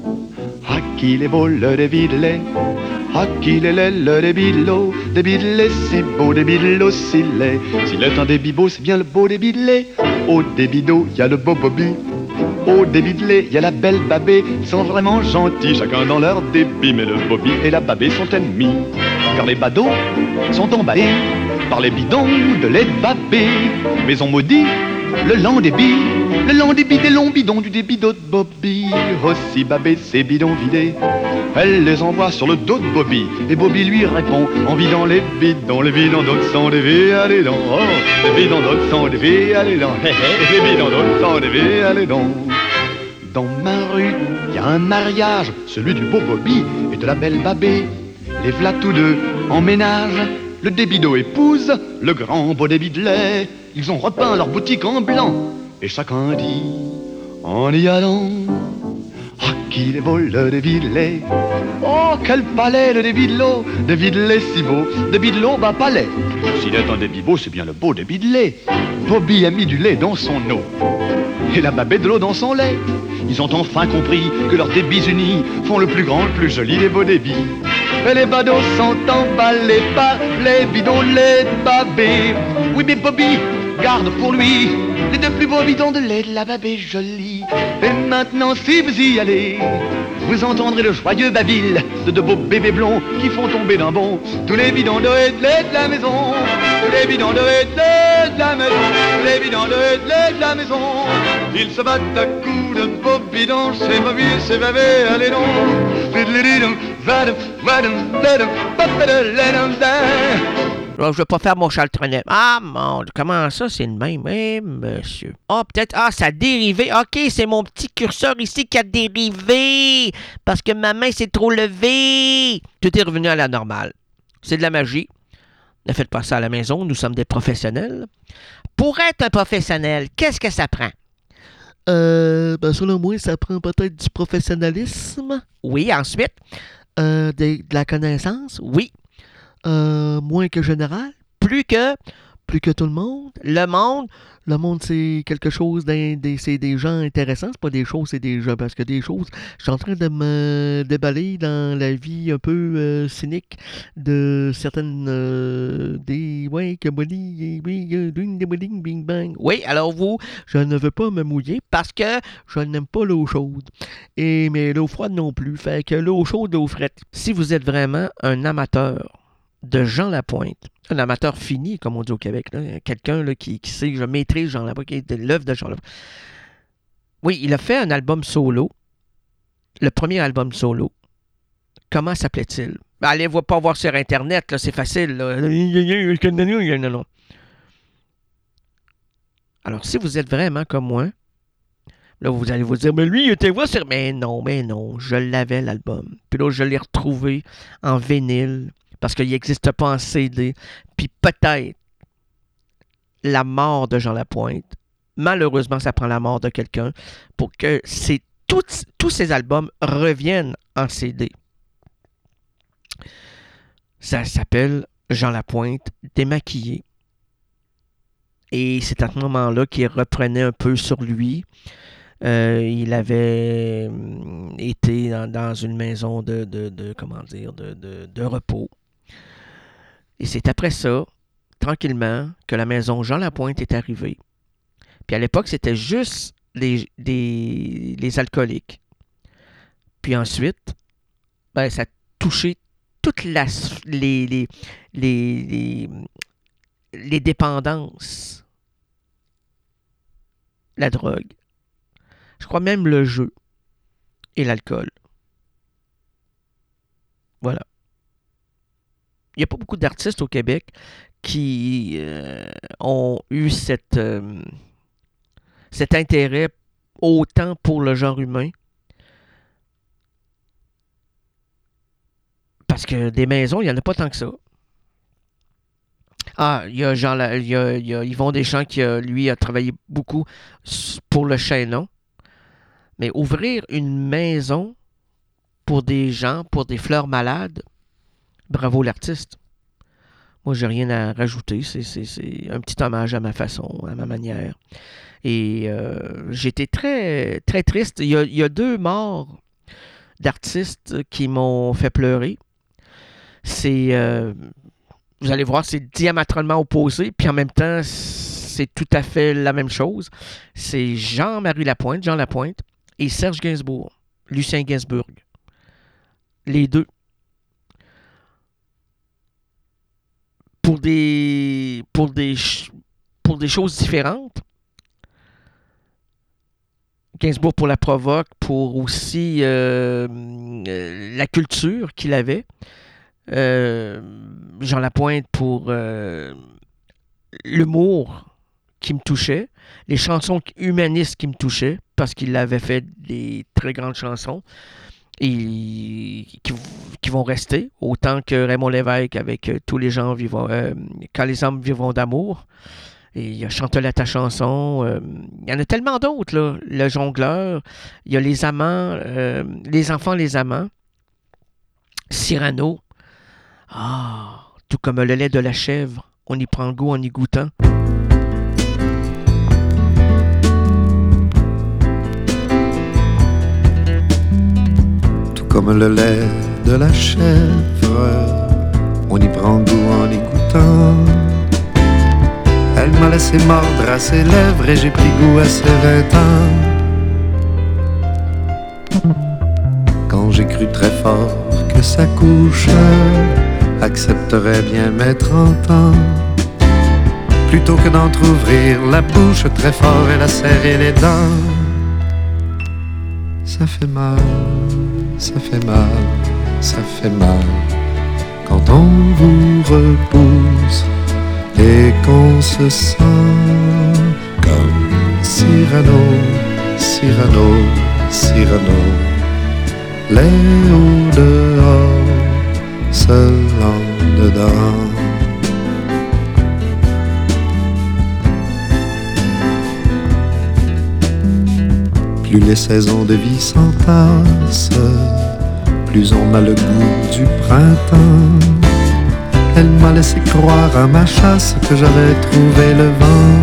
à qui les beaux le débit-lait, à qui les lait le débit-l'eau, débit-lait si beau, débit-l'eau si laid. S'il est un débit beau, c'est bien le beau débit-lait. Au débit d'eau, il y a le beau Bobby. Au débit de lait, il y a la belle Babé. Ils sont vraiment gentils, chacun dans leur débit. Mais le Bobby et la Babé sont ennemis, car les badauds sont emballés par les bidons de lait de Babé. Mais on maudit le lent débit, le lent débit des longs bidons du débit d'eau de Bobby. Aussi Babé ses bidons vidés, elle les envoie sur le dos de Bobby. Et Bobby lui répond en vidant les bidons. Les bidons d'autres sont des vies, allez donc. Oh, les bidons d'autres sont des vies, allez donc. Les bidons d'autres sont des vies, allez donc. Dans ma rue, il y a un mariage, celui du beau Bobby et de la belle Babé. Les v'là tous deux en ménage, le débit d'eau épouse le grand beau débit de lait. Ils ont repeint leur boutique en blanc, et chacun dit en y allant: à qui les beau le débit de lait. Oh, quel palais le débit de l'eau, débit de lait si beau, débit de l'eau, bah palais. S'il est un débit beau, c'est bien le beau débit de lait. Bobby a mis du lait dans son eau, et la Babé de l'eau dans son lait. Ils ont enfin compris que leurs débits unis font le plus grand, le plus joli des beaux débits. Et les badauds sont emballés par les bidons de lait de Babé. Oui, mais Bobby garde pour lui les deux plus beaux bidons de lait de la Babé jolie. Et maintenant, si vous y allez, vous entendrez le joyeux babil de deux beaux bébés blonds qui font tomber d'un bond tous les bidons de lait de lait de la maison. Tous les bidons de lait de lait de la maison. Tous les bidons de lait de lait de la maison. Ils se battent à coups de beaux bidons. C'est Bobby, c'est Babé, allez donc. Je ne vais pas faire mon Charles Trenet. Ah, mon, comment ça, c'est le même? Eh, monsieur. Ah, peut-être, ah, ça a dérivé. OK, c'est mon petit curseur ici qui a dérivé. Parce que ma main s'est trop levée. Tout est revenu à la normale. C'est de la magie. Ne faites pas ça à la maison. Nous sommes des professionnels. Pour être un professionnel, qu'est-ce que ça prend? Euh, ben, selon moi, ça prend peut-être du professionnalisme. Oui, ensuite? Euh, de, de la connaissance. Oui. Euh, moins que général. Plus que, plus que tout le monde. Le monde, le monde, c'est quelque chose, d'in- des- c'est des gens intéressants, c'est pas des choses, c'est des gens. Parce que des choses, je suis en train de me déballer dans la vie un peu euh, cynique de certaines. Euh, des. Ouais, que body, oui, euh, ding, ding, ding, bing, bang. Oui, alors vous, je ne veux pas me mouiller parce que je n'aime pas l'eau chaude. Et mais l'eau froide non plus. Fait que l'eau chaude, l'eau frette. Si vous êtes vraiment un amateur de Jean Lapointe, un amateur fini, comme on dit au Québec, là, quelqu'un là, qui, qui sait que je maîtrise Jean Lapointe, qui est l'œuvre de Jean Lapointe. Oui, il a fait un album solo, le premier album solo. Comment s'appelait-il? Ben, allez vous pas voir sur Internet, là, c'est facile. Là. Non, non. Alors, si vous êtes vraiment comme moi, là, vous allez vous dire, mais lui, il était voir sur... Mais non, mais non, je l'avais, l'album. Puis là, je l'ai retrouvé en vinyle, parce qu'il n'existe pas en C D. Puis peut-être la mort de Jean Lapointe. Malheureusement, ça prend la mort de quelqu'un pour que ces, tous, tous ces albums reviennent en C D. Ça s'appelle Jean Lapointe démaquillé. Et c'est à ce moment-là qu'il reprenait un peu sur lui. Euh, il avait euh, été dans, dans une maison de, de, de comment dire, de, de, de repos. Et c'est après ça, tranquillement, que la maison Jean Lapointe est arrivée. Puis à l'époque, c'était juste les, les, les alcooliques. Puis ensuite, ben, ça a touché toutes la, les, les, les, les, les dépendances. La drogue. Je crois même le jeu et l'alcool. Voilà. Il n'y a pas beaucoup d'artistes au Québec qui euh, ont eu cette, euh, cet intérêt autant pour le genre humain. Parce que des maisons, il n'y en a pas tant que ça. Ah, il y a, Jean, il y a, il y a Yvon Deschamps qui, a, lui, a travaillé beaucoup pour le Chaînon. Mais ouvrir une maison pour des gens, pour des fleurs malades, bravo l'artiste. Moi, j'ai rien à rajouter. C'est, c'est, c'est un petit hommage à ma façon, à ma manière. Et euh, j'étais très, très triste. Il y a, il y a deux morts d'artistes qui m'ont fait pleurer. C'est... Euh, vous allez voir, c'est diamétralement opposé, puis en même temps, c'est tout à fait la même chose. C'est Jean-Marie Lapointe, Jean Lapointe, et Serge Gainsbourg, Lucien Gainsbourg. Les deux. Pour des, pour des, pour des choses différentes. Gainsbourg pour la provoque, pour aussi euh, euh, la culture qu'il avait. Euh, Jean Lapointe pour euh, l'humour qui me touchait, les chansons humanistes qui me touchaient, parce qu'il avait fait des très grandes chansons et qui, qui vont rester, autant que Raymond Lévesque avec euh, tous les gens vivant, euh, quand les hommes vivront d'amour. Et il y a Chante-la ta chanson. Euh, il y en a tellement d'autres, là. Le jongleur. Il y a les amants, euh, les enfants, les amants. Cyrano. Ah, tout comme le lait de la chèvre, on y prend goût en y goûtant. Tout comme le lait de la chèvre, on y prend goût en y goûtant. Elle m'a laissé mordre à ses lèvres et j'ai pris goût à ses vêtements. Quand j'ai cru très fort que sa couche accepterait bien mes trente ans, plutôt que d'entrouvrir la bouche très fort et la serrer les dents. Ça fait mal, ça fait mal, ça fait mal quand on vous repousse et qu'on se sent comme Cyrano, Cyrano, Cyrano. Les hauts dehors, seul en dedans. Plus les saisons de vie s'entassent, plus on a le goût du printemps. Elle m'a laissé croire à ma chasse que j'avais trouvé le vent.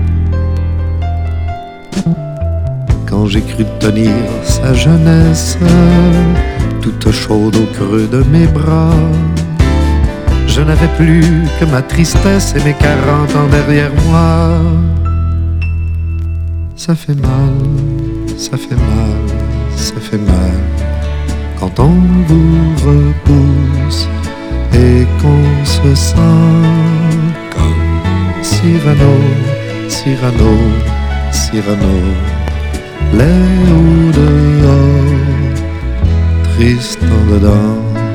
Quand j'ai cru tenir sa jeunesse, toute chaude au creux de mes bras, je n'avais plus que ma tristesse et mes quarante ans derrière moi. Ça fait mal, ça fait mal, ça fait mal quand on vous repousse et qu'on se sent comme Cyrano, Cyrano, Cyrano, les hauts dehors, triste en dedans.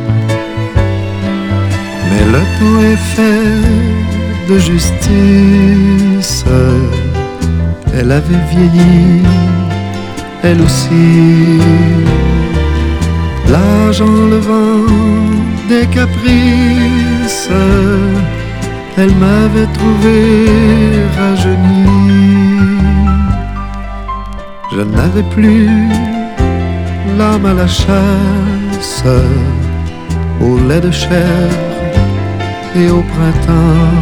Mais le tout est fait de justice. Elle avait vieilli, elle aussi. L'âge enlevant des caprices, elle m'avait trouvé rajeuni. Je n'avais plus l'âme à la chasse, au lait de chair et au printemps.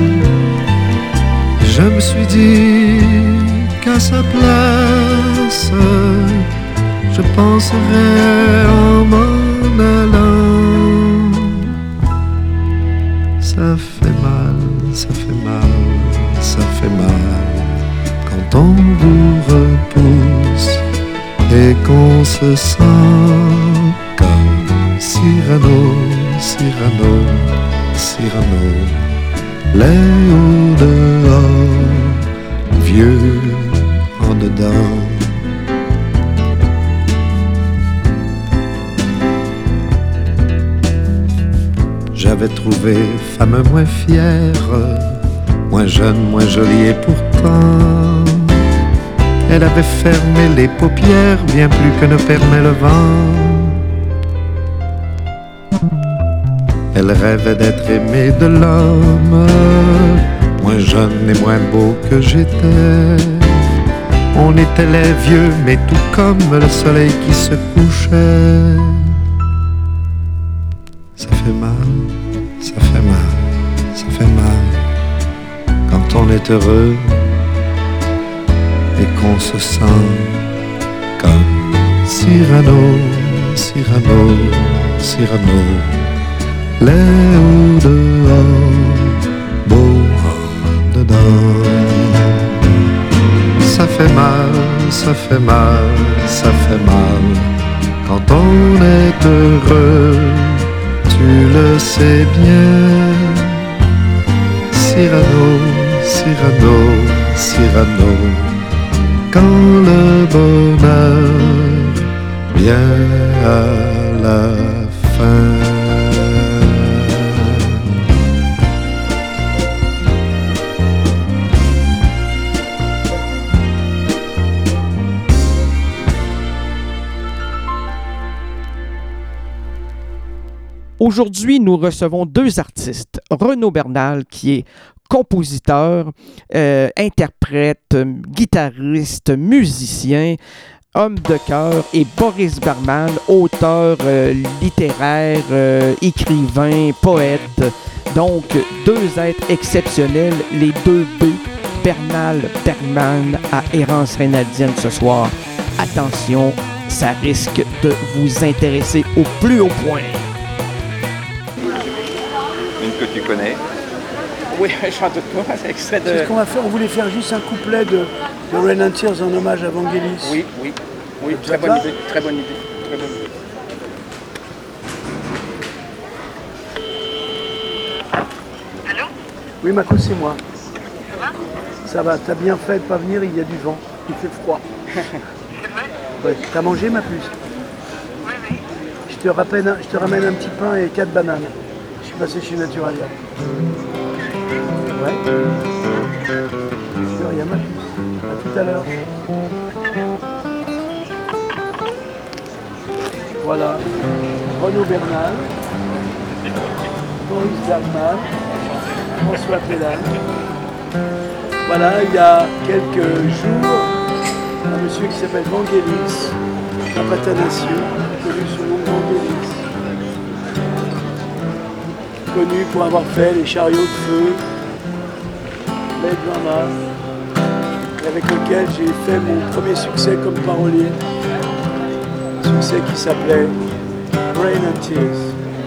Je me suis dit qu'à sa place, je penserais en m'en allant. Ça fait mal, ça fait mal, ça fait mal quand on vous repousse et qu'on se sent comme Cyrano, Cyrano, Cyrano, les hauts dehors, vieux en dedans. J'avais trouvé femme moins fière, moins jeune, moins jolie et pourtant elle avait fermé les paupières bien plus que ne permet le vent. Elle rêvait d'être aimée de l'homme, moins jeune et moins beau que j'étais. On était les vieux, mais tout comme le soleil qui se couchait. Ça fait mal, ça fait mal, ça fait mal quand on est heureux et qu'on se sent comme Cyrano, Cyrano, Cyrano, les hauts dehors, beaux en dedans. Ça fait mal, ça fait mal, ça fait mal quand on est heureux, tu le sais bien. Cyrano, Cyrano, Cyrano, quand le bonheur vient à la fin. Aujourd'hui, nous recevons deux artistes. Renaud Bernal, qui est compositeur, euh, interprète, euh, guitariste, musicien, homme de chœur, et Boris Berman, auteur euh, littéraire, euh, écrivain, poète. Donc, deux êtres exceptionnels, les deux B, Bernal, Berman, à Errance Reynaldienne ce soir. Attention, ça risque de vous intéresser au plus haut point. Une que tu connais. Oui, j'en doute pas, c'est extrait de... C'est ce qu'on va faire, on voulait faire juste un couplet de, de Rain and Tears en hommage à Vangelis. Oui, oui, oui, très bonne, idée, très bonne idée, très bonne idée. Allô? Oui, Marco, c'est moi. Ça va? Ça va, t'as bien fait de pas venir, il y a du vent, il fait froid. C'est vrai? Ouais, t'as mangé ma puce? Oui, oui. Je te, rappelle, je te ramène un petit pain et quatre bananes. Je suis passé chez Naturalia. Ouais. Il y a ma puce. À tout à l'heure. Voilà. Renaud Bernal. Boris Berman. François Pédal. Voilà, il y a quelques jours, un monsieur qui s'appelle Vangelis, un Patanasieux, connu sous le nom de Vangelis. connu pour avoir fait les chariots de feu, Blade Runner, avec lequel j'ai fait mon premier succès comme parolier. Un succès qui s'appelait Rain and Tears.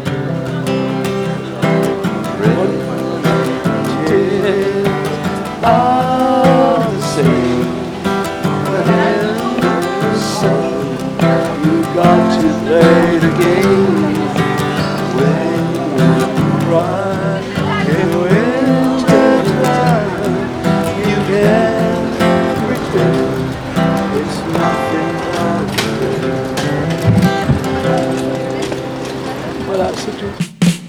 Rain and Tears are the same. You got to play the game when you cry in winter time. You can pretend it's nothing but the voilà, c'est tout.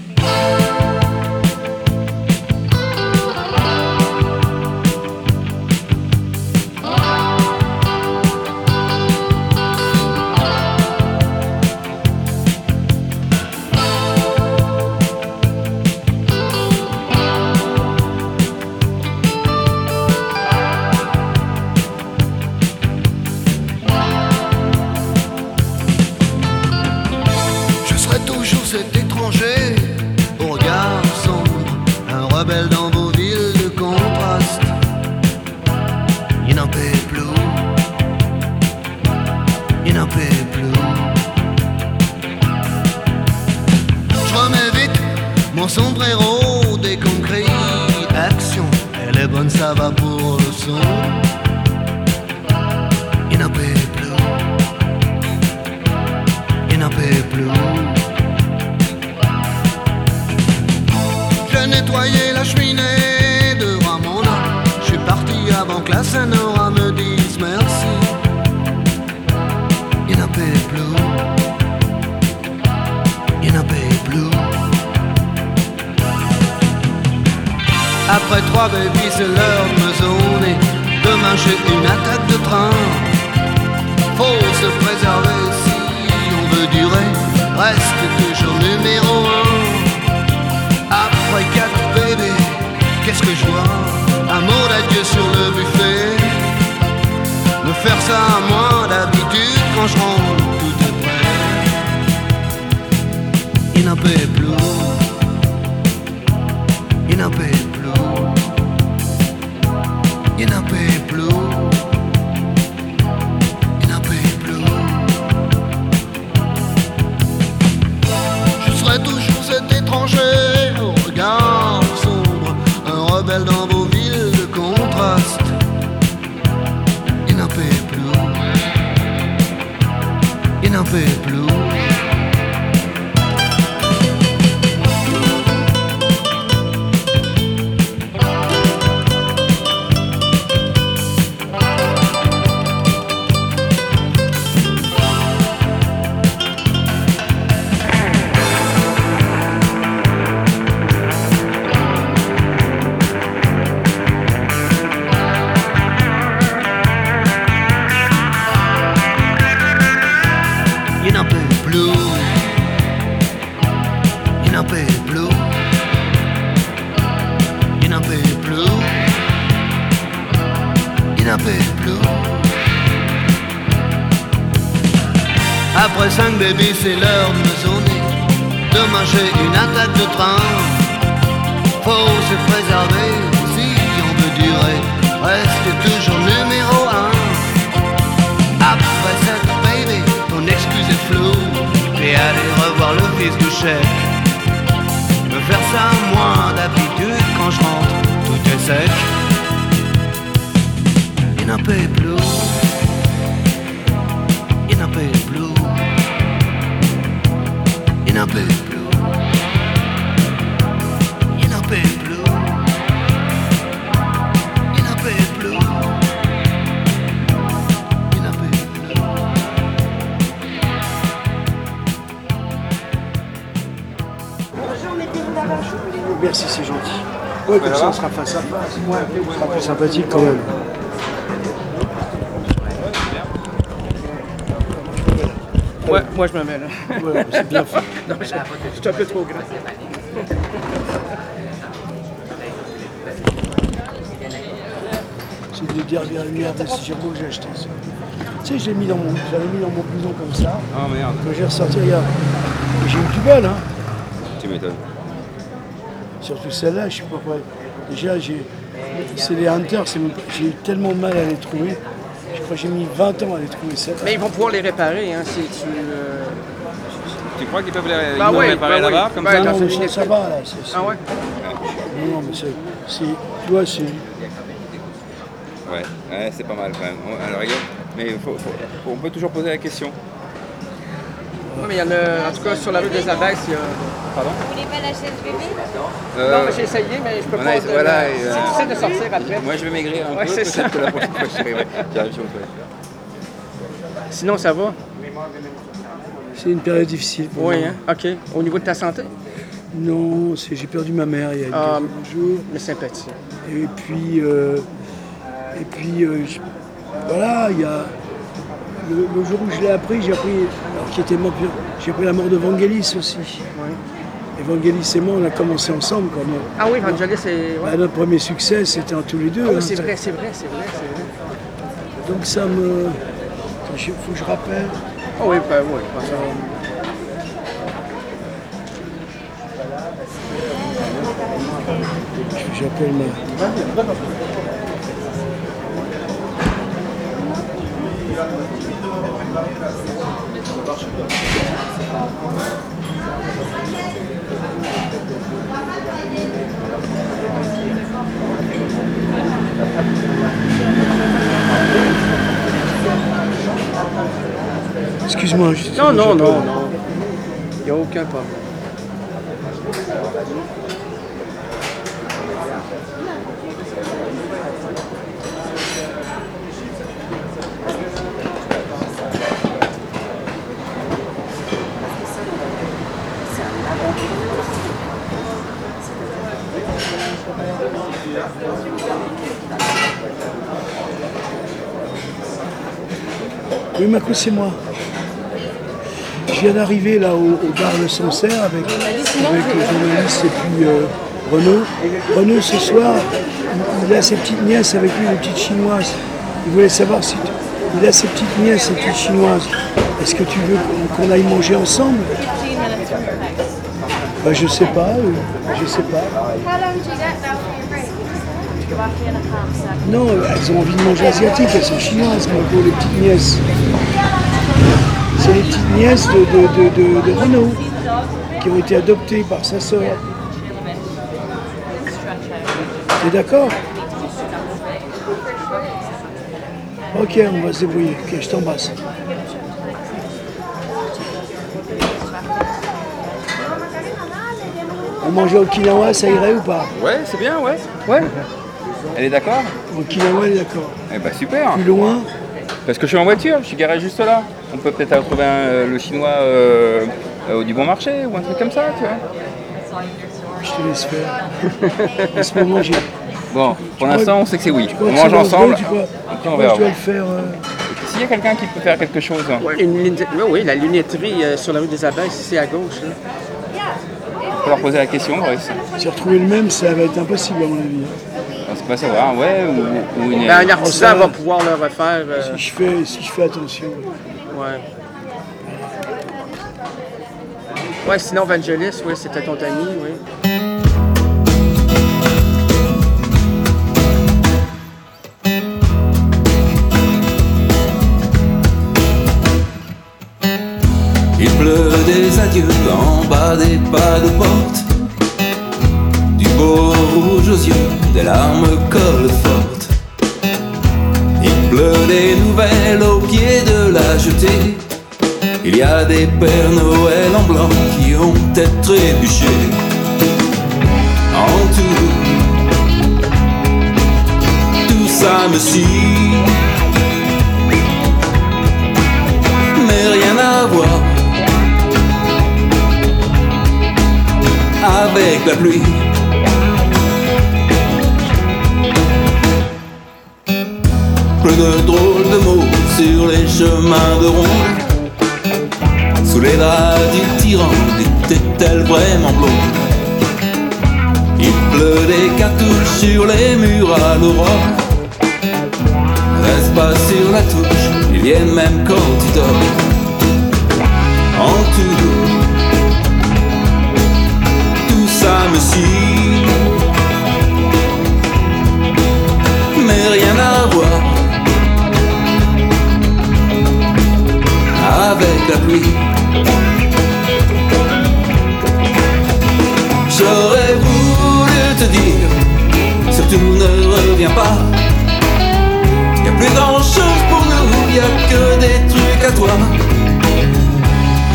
Après trois baby, c'est l'heure de me zoner. Demain j'ai une attaque de train. Faut se préserver si on veut durer. Reste toujours numéro un. Après quatre bébés, qu'est-ce que je vois? Un mot d'adieu sur le buffet. Me faire ça à moi d'habitude quand je rentre tout est prêt. Il n'en peut plus. Il n'en peut plus. Il n'en peut plus. Il n'en peut plus. Je serai toujours cet étranger au regard sombre, un rebelle dans vos villes de contraste. Il n'en peut plus. Il n'en peut plus. Après cinq bébés, c'est l'heure de me zoner. Demain j'ai une attaque de train. Faut se préserver si on veut durer. Reste toujours numéro un. Après cette baby, ton excuse est floue. Et aller revoir le fils du chef. Me faire ça moins d'habitude quand je rentre, tout est sec. Il n'en peut plus. Il n'en peut plus. Il n'en peut plus. Il n'en peut plus. Il n'en peut plus. Il n'en peut plus. Merci, c'est gentil. Ouais, comme ça on sera face à face. Ouais, on sera plus sympathique quand même. Ouais, moi je me mets là. Ouais, c'est bien fait. Non, je, je suis un peu trop grand. C'est de dire bien lumière de Sigurbo que j'ai acheté ça. Tu sais, je l'ai mis dans mon, j'avais mis dans mon blouson comme ça. Oh merde. Que j'ai ressorti, regarde. Et j'ai une plus belle, hein. Tu m'étonnes. Surtout celle-là, je suis pas prêt. Déjà, j'ai, c'est les Hunters, c'est, j'ai eu tellement mal à les trouver. Je crois que j'ai mis vingt ans à les trouver, celle-là. Mais ils vont pouvoir les réparer, hein, si tu... Euh... Tu crois qu'ils peuvent les, bah ils ouais, réparer bah là-bas, ouais. comme bah, ça? Non, mais ça, ça va, là. C'est, c'est... Ah ouais? Non, non, mais c'est, c'est... Tu vois, c'est... Ouais, ouais, c'est pas mal quand même. Alors, regarde, mais faut, faut, faut, on peut toujours poser la question. Oui, mais il y en a, en tout cas, sur la rue des Abbesses, il y a... Pardon? Vous voulez pas la chaise bébé? Euh, non, mais j'ai essayé, mais je peux on pas... a, De... voilà, C'est euh, difficile de sortir après. Moi, je vais maigrir un ouais, peu, c'est peut-être ça. que la prochaine fois, je serai... Ouais, j'arrive sur le toilette. Sinon, ça va? C'est une période difficile pour oui, moi. Hein? OK. Au niveau de ta santé? Non, c'est, j'ai perdu ma mère il y a ah, quelques jours. Mais sympathie. Et puis... Euh, et puis... Euh, je, voilà, il y a... Le, le jour où je l'ai appris, j'ai appris... Alors, qui était mort, j'ai appris la mort de Vangelis aussi. Oui. Et Vangelis et moi, on a commencé ensemble quand même. Ah oui, Vangelis, c'est... Ouais. Bah, notre premier succès, c'était en tous les deux. Ah oui, hein, c'est vrai, c'est vrai, c'est vrai, c'est vrai. Donc ça me... Il faut que je rappelle. Ah oui, ben oui. Euh, J'appelle ma... Excuse-moi. Je... Non, non, non, non. Il n'y a aucun problème. Oui, Marco, c'est moi. Je viens d'arriver là au, au bar Le Sancerre avec, avec le journaliste et puis euh, Renaud. Renaud, ce soir, il, il a ses petites nièces avec lui, les petites chinoises. Il voulait savoir si tu, il a ses petites nièces, ses petites chinoises. Est-ce que tu veux qu'on, qu'on aille manger ensemble? Bah, je sais pas, euh, je sais pas. Non, elles ont envie de manger asiatique, elles sont chinoises, Marco, les petites nièces. C'est les petites nièces de, de, de, de, de Renaud, qui ont été adoptées par sa sœur. T'es d'accord? Ok, on va se débrouiller. Ok, je t'embrasse. On mangeait au Okinawa, ça irait ou pas? Ouais, c'est bien, ouais. Ouais. Elle est d'accord? Okinawa, elle est d'accord. Eh bah super. Plus loin? Parce que je suis en voiture, je suis garé juste là. On peut peut-être retrouver un, euh, le chinois euh, euh, du bon marché ou un truc comme ça, tu vois. Je te laisse faire. En ce moment, j'ai... Bon, pour l'instant, on sait que c'est oui. On que mange c'est ensemble. Tu crois, après on verra. je dois le faire. Euh... S'il y a quelqu'un qui peut faire quelque chose. Ouais, une ligne... Oui, oui, la lunetterie euh, sur la rue des Abbesses, ici à gauche. Là. On peut leur poser la question, Boris. Si retrouver le même, ça va être impossible à mon avis. On sait pas savoir, ouais, ou, ou une... Ben, un artisan va pouvoir le refaire. Euh... Si, je fais, si je fais attention. Ouais. Ouais, sinon Vangelis, oui, c'était ton ami, oui. Il pleut des adieux en bas des pas de porte, du beau rouge aux yeux, des larmes collent fortes. Il pleut des nouvelles au pied de la jetée. Il y a des Pères Noël en blanc qui ont peut-être trébuché. En tout, tout ça me scie, mais rien à voir avec la pluie. Plus de drôles de mots sur les chemins de ronde. Sous les draps du tyran, était-elle vraiment blonde? Il pleut des cartouches sur les murs à l'aurore. Reste pas sur la touche, ils viennent même quand tu dors. En tout, tout ça me scie,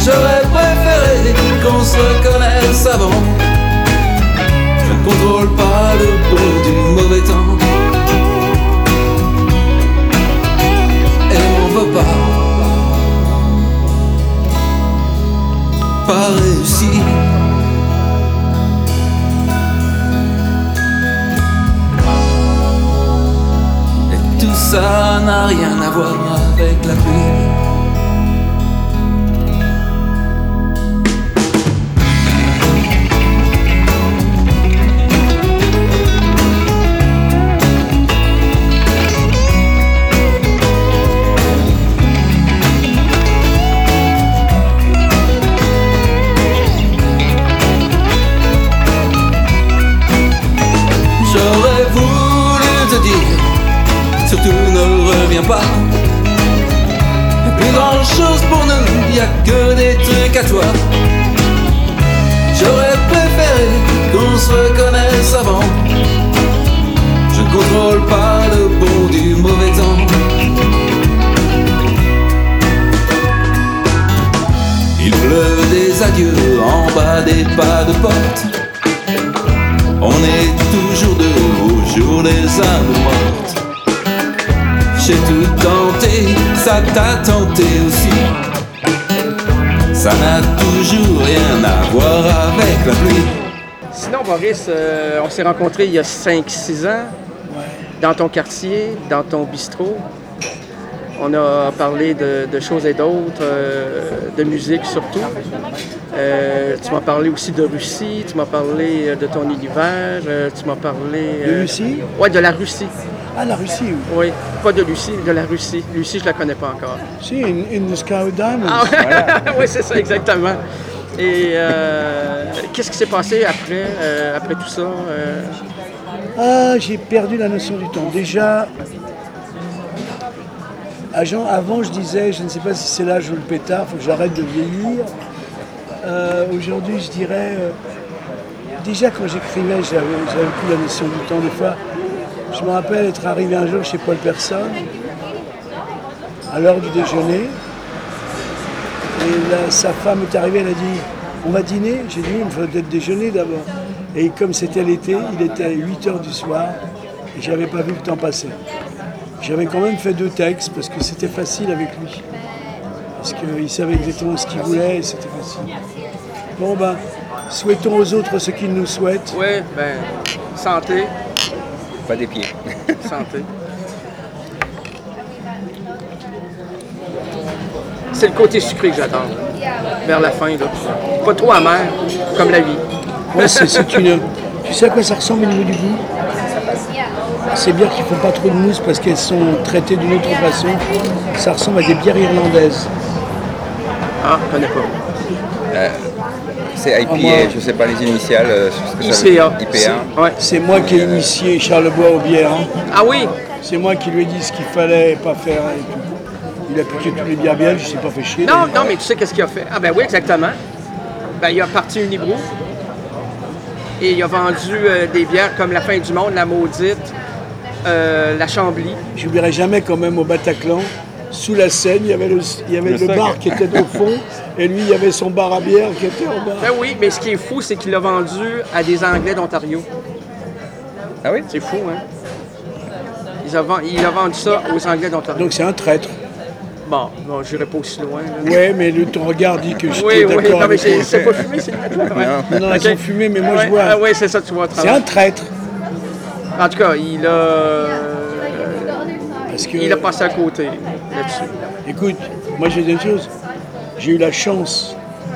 J'aurais préféré qu'on se reconnaisse avant. Je ne contrôle pas le bon du mauvais temps. Et on veut pas Pas réussi. Et tout ça n'a rien à voir avec la pluie. J'aurais voulu te dire, surtout ne reviens pas. Y'a plus grand chose pour nous, y'a que des trucs à toi. J'aurais préféré qu'on se reconnaisse avant. Je contrôle pas le bon du mauvais temps. Il pleut des adieux en bas des pas de porte. On est toujours deux au jour des âmes mortes. J'ai tout tenté, ça t'a tenté aussi. Ça n'a toujours rien à voir avec la pluie. Sinon, Boris, euh, on s'est rencontrés il y a cinq six ans, dans ton quartier, dans ton bistrot. On a parlé de, de choses et d'autres, euh, de musique surtout. Euh, tu m'as parlé aussi de Russie, tu m'as parlé de ton univers, euh, tu m'as parlé... Euh, de Russie? Oui, de la Russie. Ah, la Russie, oui. Oui, pas de Lucie, de la Russie. Lucie, je la connais pas encore. Si, in, in the Sky with Diamonds. Ah, voilà. Oui, c'est ça, exactement. Et euh, qu'est-ce qui s'est passé après, euh, après tout ça? Euh... Ah, j'ai perdu la notion du temps. Déjà... Avant, je disais, je ne sais pas si c'est l'âge ou le pétard, il faut que j'arrête de vieillir. Euh, aujourd'hui, je dirais, euh, déjà quand j'écrivais, j'avais, j'avais plus la notion du temps. Des fois, je me rappelle être arrivé un jour chez Paul Personne, à l'heure du déjeuner, et là, sa femme est arrivée, elle a dit, on va dîner? J'ai dit, oui, il faut peut-être déjeuner d'abord. Et comme c'était l'été, il était à huit heures du soir, et je n'avais pas vu le temps passer. J'avais quand même fait deux textes parce que c'était facile avec lui. Parce qu'il savait exactement ce qu'il voulait et c'était facile. Bon ben, souhaitons aux autres ce qu'ils nous souhaitent. Oui, ben, santé. Pas des pieds. Santé. C'est le côté sucré que j'adore. Vers la fin, là. Pas trop amer, comme la vie. Ouais, c'est, c'est une... Tu sais à quoi ça ressemble au niveau du goût? Ces bières qui ne font pas trop de mousse parce qu'elles sont traitées d'une autre façon, ça ressemble à des bières irlandaises. Ah, je connais pas. Euh, c'est I P A, ah, moi, je ne sais pas les initiales. Euh, I P A. I P A. C'est, ouais. c'est moi qui ai initié Charles Bois aux bières. Hein. Ah oui? C'est moi qui lui ai dit ce qu'il fallait pas faire et tout. Il a piqué toutes les bières belges, il s'est pas fait chier. Non, non, mais tu sais qu'est-ce qu'il a fait? Ah ben oui, exactement. Ben, il a parti Unibrou et il a vendu euh, des bières comme La Fin du Monde, La Maudite, euh, La Chambly. J'oublierai jamais quand même au Bataclan, sous la scène, il y avait le, il y avait le, le bar qui était au fond et lui, il y avait son bar à bière qui était en bas. Ben oui, mais ce qui est fou, c'est qu'il l'a vendu à des Anglais d'Ontario. Ah oui? C'est fou, hein? Il a, il a vendu ça aux Anglais d'Ontario. Donc c'est un traître. Bon, bon je n'irai pas aussi loin. Oui, mais le, ton regard dit que je suis oui, d'accord oui, non, avec mais c'est pas fumé, c'est ouais. Non, non, okay. Elles sont fumées, mais moi ouais, je vois... Ah oui, c'est ça, tu vois. C'est un traître. En tout cas, il a... Euh, Parce que... Il a passé à côté là-dessus. Écoute, moi j'ai des choses. J'ai eu la chance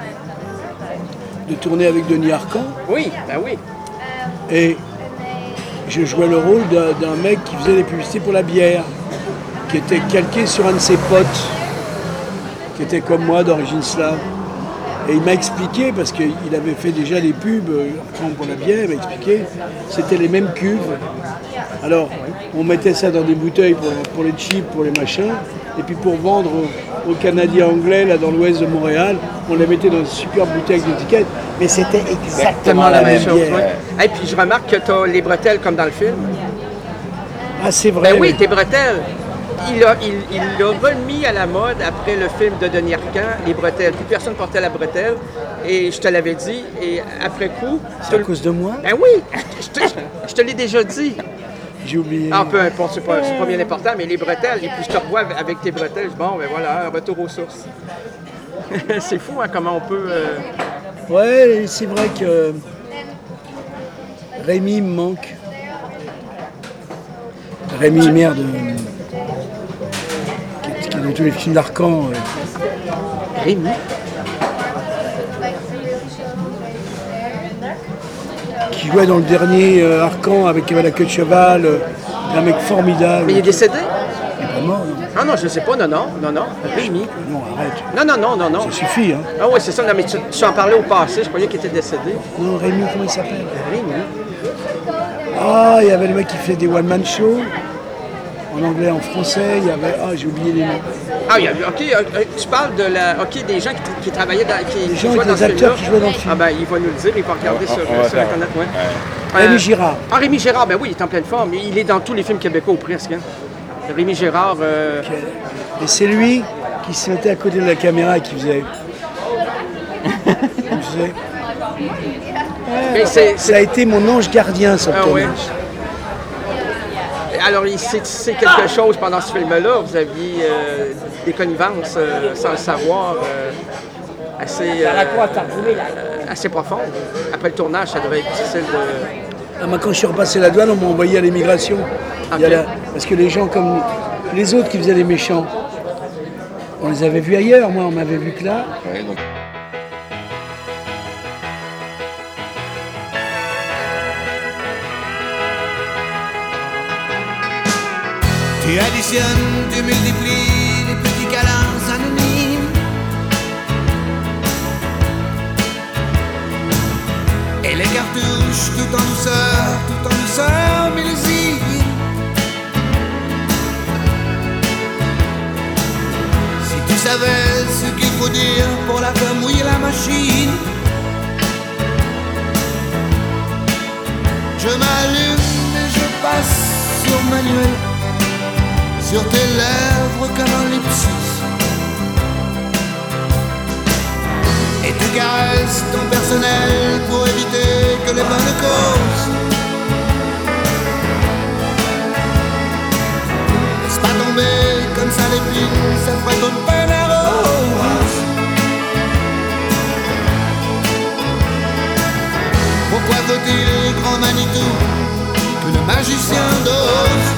de tourner avec Denis Arcand. Oui, ben oui. Et je jouais le rôle d'un, d'un mec qui faisait des publicités pour la bière, qui était calqué sur un de ses potes, qui était comme moi, d'origine slave. Et il m'a expliqué, parce qu'il avait fait déjà des pubs pour la bière, il m'a expliqué, c'était les mêmes cuves. Alors, on mettait ça dans des bouteilles pour, pour les chips, pour les machins, et puis pour vendre aux, aux Canadiens anglais, là, dans l'ouest de Montréal, on les mettait dans une super bouteille avec des étiquettes, mais c'était exactement la, la même chose. Et ouais. puis je remarque que tu as les bretelles comme dans le film. Ah, c'est vrai. Ben oui, tes bretelles. il l'a il, il l'a remis à la mode après le film de Denis Arcand, Les Bretelles. Plus personne portait la bretelle. Et je te l'avais dit. Et après coup... C'est à le... cause de moi? Ben oui! je, te, je te l'ai déjà dit. J'ai oublié. Ah, peu importe, c'est pas, c'est pas bien important, mais les bretelles. Et puis je te revois avec tes bretelles. Bon, ben voilà, retour aux sources. C'est fou, hein, comment on peut... Euh... Ouais, c'est vrai que... Rémi me manque. Rémi, merde... Qui, qui est dans tous les films d'Arcand. Euh... Rémi? Qui jouait dans le dernier euh, Arcand avec la queue de cheval, euh, un mec formidable. Mais il est décédé? Il est pas mort, non? Ah non, je ne sais pas, non, non, non, non. Rémi? Non, arrête. Non, non, non, non, non. Ça suffit, hein. Ah oui, c'est ça, non, mais tu, tu en parlais au passé, je croyais qu'il était décédé. Non, Rémi, comment il s'appelle? Rémi. Ah, il y avait le mec qui fait des one-man shows. En anglais, en français, il y avait... Ah, j'ai oublié les noms. Ah, il y a, ok, euh, tu parles de la... Ok, des gens qui, qui travaillaient dans... Qui, des qui gens, jouaient dans des acteurs qui jouaient dans le film. Ah ben, il va nous le dire, il va regarder on, sur, on sur Internet, ouais. ouais. Euh, Rémi Girard. Ah, Rémi Girard, ben oui, il est en pleine forme. Il est dans tous les films québécois, ou presque. Hein. Rémi Girard... Euh... Okay. Et c'est lui qui se mettait à côté de la caméra et qui faisait... qui faisait... Mais c'est, c'est... Ça a été mon ange gardien, ce ah, tournage. Ouais. Alors, il s'est tissé quelque chose pendant ce film-là. Vous aviez euh, des connivences, euh, sans le savoir, euh, assez, euh, euh, assez profondes. Après le tournage, ça devait être difficile de... Ah, moi, quand je suis repassé la douane, on m'a envoyé à l'immigration. Okay. La... Parce que les gens comme les autres qui faisaient les méchants, on les avait vus ailleurs. Moi, on m'avait vu que là. Ouais, donc... Tu additionnes, tu multiplies les petits câlins anonymes. Et les cartouches tout en douceur, tout en douceur millésime. Si tu savais ce qu'il faut dire pour la faire mouiller la machine. Je m'allume et je passe sur manuel. Sur tes lèvres comme un ellipsis. Et tu caresses ton personnel pour éviter que les bonnes causes. Laisse pas tomber comme ça l'épine, ça ferait ton peine rose. Pourquoi faut-il, grand Manitou, que le magicien dose?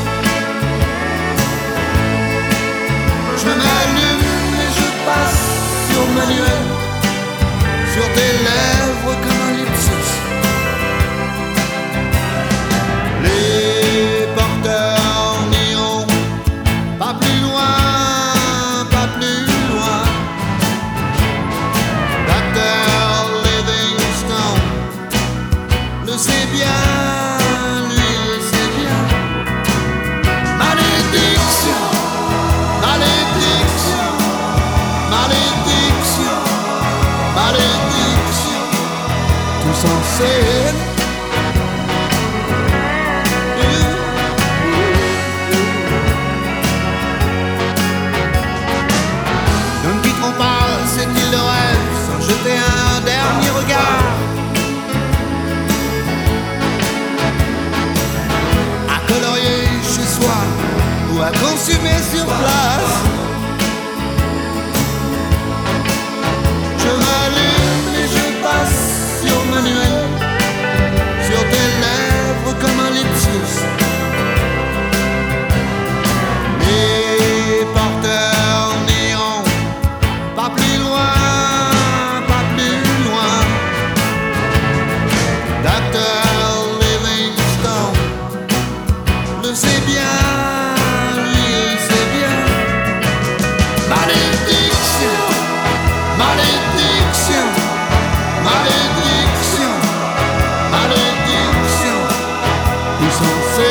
Je m'allume et je passe sur manuel, sur tes lèvres comme un ellipsis. Les porteurs n'iront pas plus loin, pas plus loin. Docteur Livingstone le sait bien, lui le sait bien. Malédiction, malédiction. Malédiction, malédiction, tout censé. Nous ne quitterons pas cette île de rêve sans jeter un dernier regard. À colorier chez soi ou à consumer sur place. Je m'allume et je passe sur manuel, sur tes lèvres comme un ellipsis. Les porteurs n'iront pas plus loin, pas plus loin. Docteur Livingstone le sait bien, lui il sait bien. Malédiction, malédiction, malédiction, malédiction, tout censé.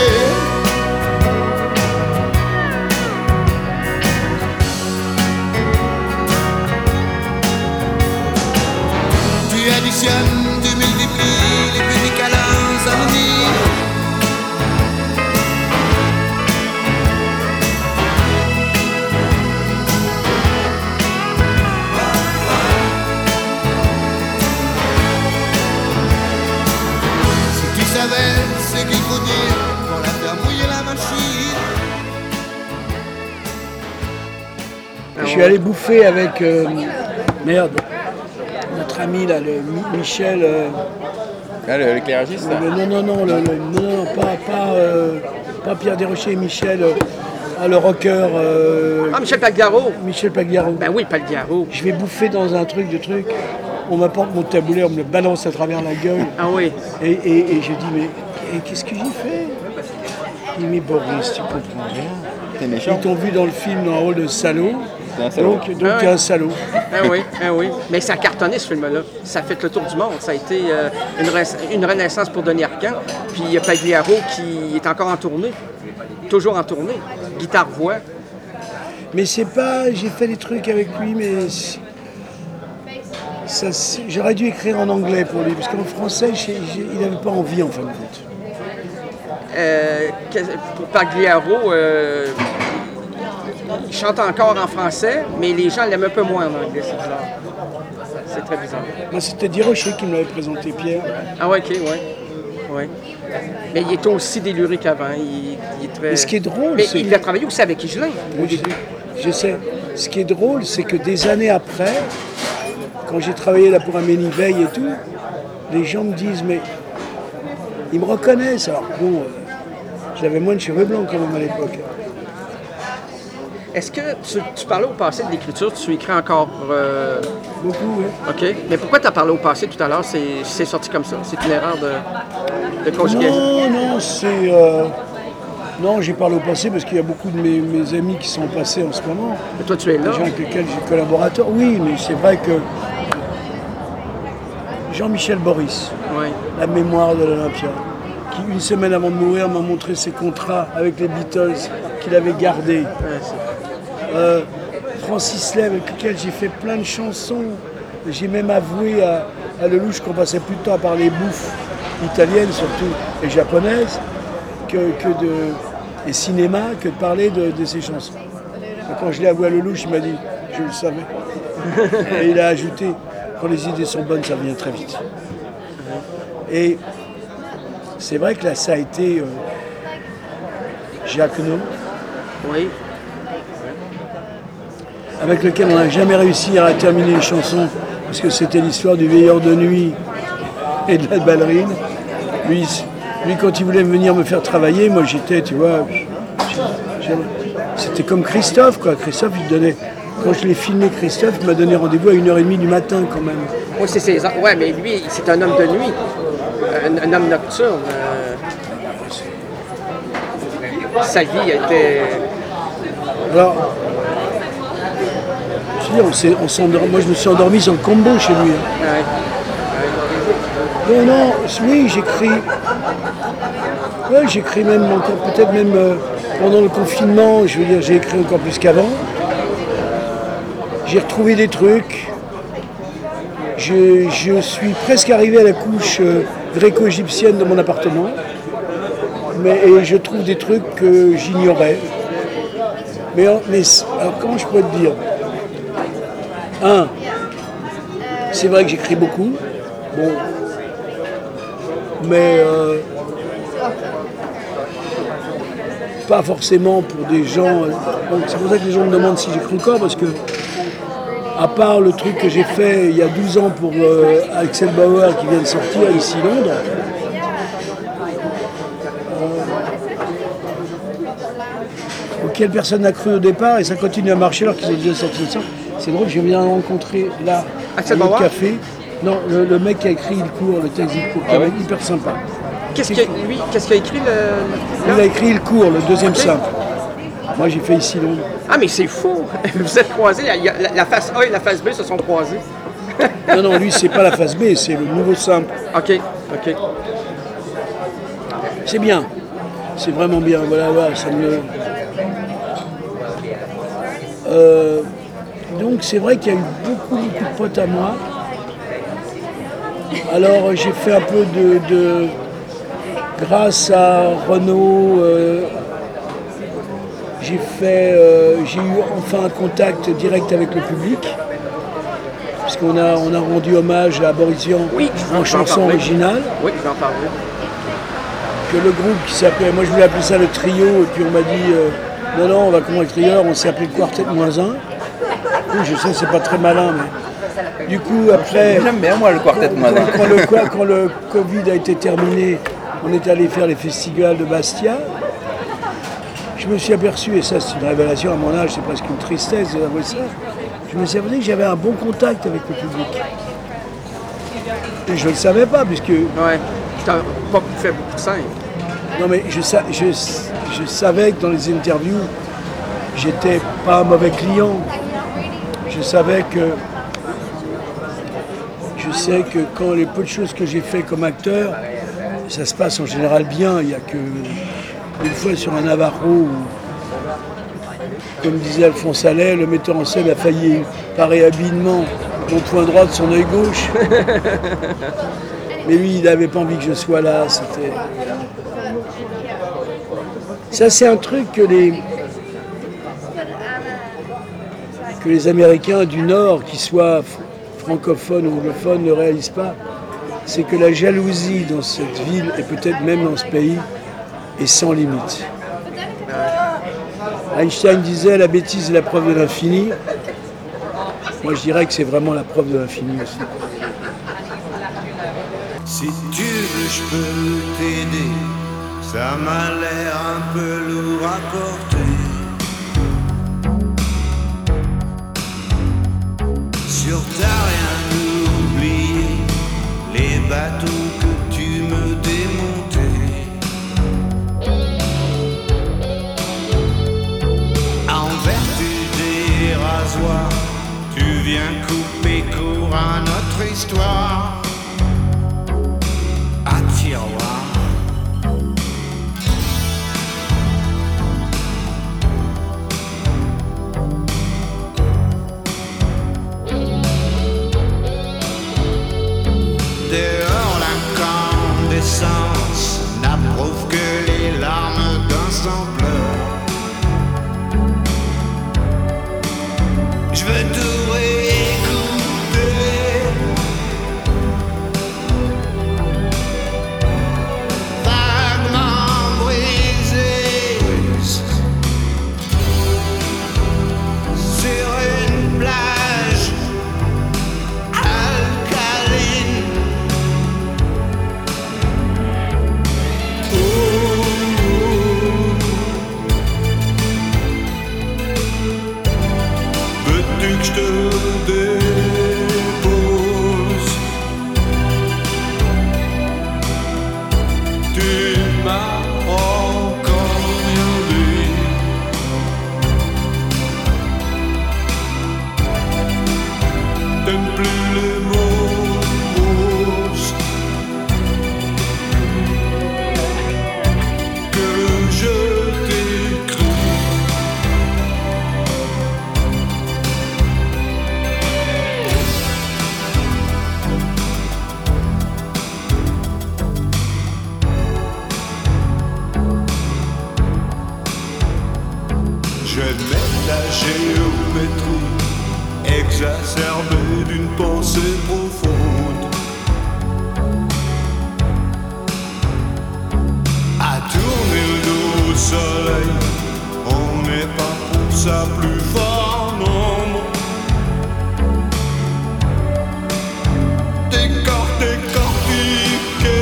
Tu additionnes, tu multiplies les petits câlins anonymes. suis allé bouffer avec, euh, merde, notre ami là, le Mi- Michel... euh, Ah, le- l'éclairagiste, là. le- non, non, non, le- le- non, non, pas, pas, euh, pas Pierre Desrochers, Michel, euh, ah, le rocker... euh, Ah, Michel Pagliaro. Michel Pagliaro. Ben oui, Pagliaro. Je vais bouffer dans un truc de truc. On m'apporte mon taboulet, on me le balance à travers la gueule. Ah oui. Et, et, et je dis, mais et qu'est-ce que j'ai fait? Il dit, mais Boris, tu comprends rien. T'es méchant. Ils t'ont vu dans le film dans un rôle de salaud. T'es un salaud. Donc, donc Ah t'es ouais. un salaud. Ah oui, ah oui. Mais ça a cartonné ce film-là. Ça a fait le tour du monde. Ça a été euh, une, re- une renaissance pour Denis Arcand. Puis il y a Pagliaro qui est encore en tournée. Toujours en tournée. Guitare-voix. Mais c'est pas. J'ai fait des trucs avec lui, mais. c'est- Ça, c'est- j'aurais dû écrire en anglais pour lui, parce qu'en français, j'ai- j'ai- il n'avait pas envie en fin de compte. Euh, que- pour Pagliaro, euh, il chante encore en français, mais les gens l'aiment un peu moins en anglais. C'est bizarre. C'est très bizarre. Moi, c'était Desrochers qui me l'avait présenté, Pierre. Ah ouais, ok, ouais. Ouais. Mais il est aussi déluré qu'avant. Il, il est très... Mais ce qui est drôle, Mais c'est- il a travaillé aussi avec Higelin au Oui, je- début. Je sais. Ce qui est drôle, c'est que des années après, quand j'ai travaillé là pour Amélie Veil et tout, les gens me disent, mais ils me reconnaissent. Alors bon, euh, j'avais moins de cheveux blancs quand même à l'époque. Est-ce que tu, tu parlais au passé de l'écriture, tu écris encore euh, beaucoup, oui. OK. Mais pourquoi tu as parlé au passé tout à l'heure? C'est, c'est sorti comme ça. C'est une erreur de, de conjugaison. Non, non, c'est... euh, Non, j'ai parlé au passé parce qu'il y a beaucoup de mes, mes amis qui sont passés en ce moment. Et toi, tu es là? Des gens avec lesquels j'ai collaborateur. Oui, mais c'est vrai que Jean-Michel Boris, Oui. la mémoire de l'Olympia, qui une semaine avant de mourir m'a montré ses contrats avec les Beatles qu'il avait gardés. Ouais, c'est- Euh, Francis Leb, avec lequel j'ai fait plein de chansons. J'ai même avoué à, à Lelouch qu'on passait plus de temps à parler bouffe italienne surtout et japonaise que, que de et cinéma que de parler de, de ses chansons. Et quand je l'ai avoué à Lelouch, il m'a dit « je le savais ». Et il a ajouté « quand les idées sont bonnes, ça vient très vite ». Et c'est vrai que là, ça a été euh, Jacques No, Oui. avec lequel on n'a jamais réussi à terminer les chansons, parce que c'était l'histoire du veilleur de nuit et de la ballerine. Lui, lui, quand il voulait venir me faire travailler, moi j'étais, tu vois, j'ai- j'ai- c'était comme Christophe, quoi. Christophe, il donnait, quand je l'ai filmé, Christophe, il m'a donné rendez-vous à une heure trente du matin, quand même. Oui, c'est ses... ouais, mais lui, c'est un homme de nuit. Un, un homme nocturne. euh. Sa vie était... Alors, je veux dire, on s'est- on s'endort- moi je me suis endormi sur le combo chez lui. hein. Ouais. Non, non, oui, j'écris. Ouais, j'écris même encore, peut-être même euh, pendant le confinement, je veux dire, j'ai écrit encore plus qu'avant. J'ai retrouvé des trucs. Je, je suis presque arrivé à la couche euh, gréco-égyptienne de mon appartement. Mais, et je trouve des trucs que j'ignorais. Mais, mais alors comment je pourrais te dire? Un, c'est vrai que j'écris beaucoup. Bon. Mais euh, pas forcément pour des gens. euh, donc c'est pour ça que les gens me demandent si j'écris encore, parce que, à part le truc que j'ai fait il y a douze ans pour euh, Axel Bauer qui vient de sortir ici Londres, euh, auquel personne n'a cru au départ et ça continue à marcher alors qu'ils ont déjà sorti ça. C'est drôle, je viens de rencontrer là, Axel à notre Bauer café. Non, le, le mec qui a écrit le cours, le texte du cours, qui Ah ouais? est hyper sympa. Qu'est-ce qu'il lui, qu'est-ce qu'il a écrit le... Il a écrit le cours, le deuxième Ok. simple. Moi j'ai fait ici Londres. Ah, mais c'est fou! Vous êtes croisés, il y a- la, la face A et la face B se sont croisées. Non, non, lui c'est pas la phase B, c'est le nouveau simple. OK, OK. C'est bien. C'est vraiment bien. Voilà, voilà, ça me. Euh, donc c'est vrai qu'il y a eu beaucoup, beaucoup de potes à moi. Alors euh, j'ai fait un peu de. de- grâce à Renaud, euh, j'ai fait. euh, j'ai eu enfin un contact direct avec le public. Puisqu'on a, on a rendu hommage à Boris Vian Oui, je en vais en chanson parler. originale. Oui, je vais en parler. Que le groupe qui s'appelait, moi je voulais appeler ça le trio, et puis on m'a dit euh, non, non, on va comment le trio, on s'est appelé le quartet moins un. Oui, je sais, c'est pas très malin, mais du coup, après... J'aime bien, moi, le quartet malin. Quand le, quand le Covid a été terminé, on est allé faire les festivals de Bastia. Je me suis aperçu, et ça c'est une révélation à mon âge, c'est presque une tristesse d'avouer ça, je me suis aperçu que j'avais un bon contact avec le public. Et je ne le savais pas, puisque... Ouais, tu n'as pas fait beaucoup de scènes. Non, mais je, je, je savais que dans les interviews, j'étais pas un mauvais client. Je savais que... Je sais que quand les peu de choses que j'ai fait comme acteur, ça se passe en général bien. Il n'y a que... Une fois sur un Navarro où, comme disait Alphonse Allais, le metteur en scène a failli parer habilement mon point droit de son œil gauche. Mais lui, il n'avait pas envie que je sois là. C'était... Ça, c'est un truc que les... que les Américains du Nord, qu'ils soient francophones ou anglophones, ne réalisent pas. C'est que la jalousie dans cette ville, et peut-être même dans ce pays, est sans limite. Einstein disait la bêtise est la preuve de l'infini. Moi je dirais que c'est vraiment la preuve de l'infini aussi. Si tu veux, je peux t'aider. Ça m'a l'air un peu lourd à porter. Sur t'as rien oublié, les bateaux que tu me démontais. Tu viens couper court à notre histoire. À tiroir. Dehors l'incandescence n'approuve que les larmes d'un sans pleur. Je veux tout réécouter. Vaguement brisé sur une plage alcaline. Oh, oh. Veux-tu que je te dépose? Tu m'as encore rien dit. T'aimes plus les mots roses que je t'écris. Je mets la géométrie exacerbée d'une pensée profonde. À tourner le dos au soleil, on n'est pas pour sa plus fort nombre. Décor, décortiqué.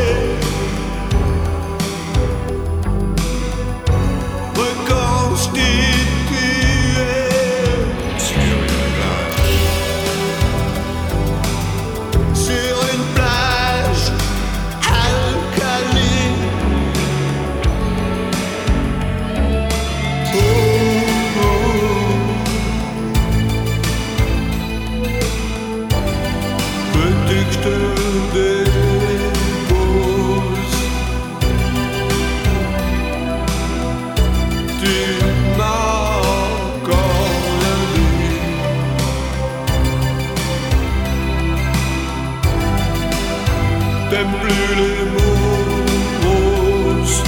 Reconstitué sur une plage, sur une plage alcaline. Oh, oh. Veux-tu que je te dépose? Tu m'as encore rien dit. T'aimes plus les mots roses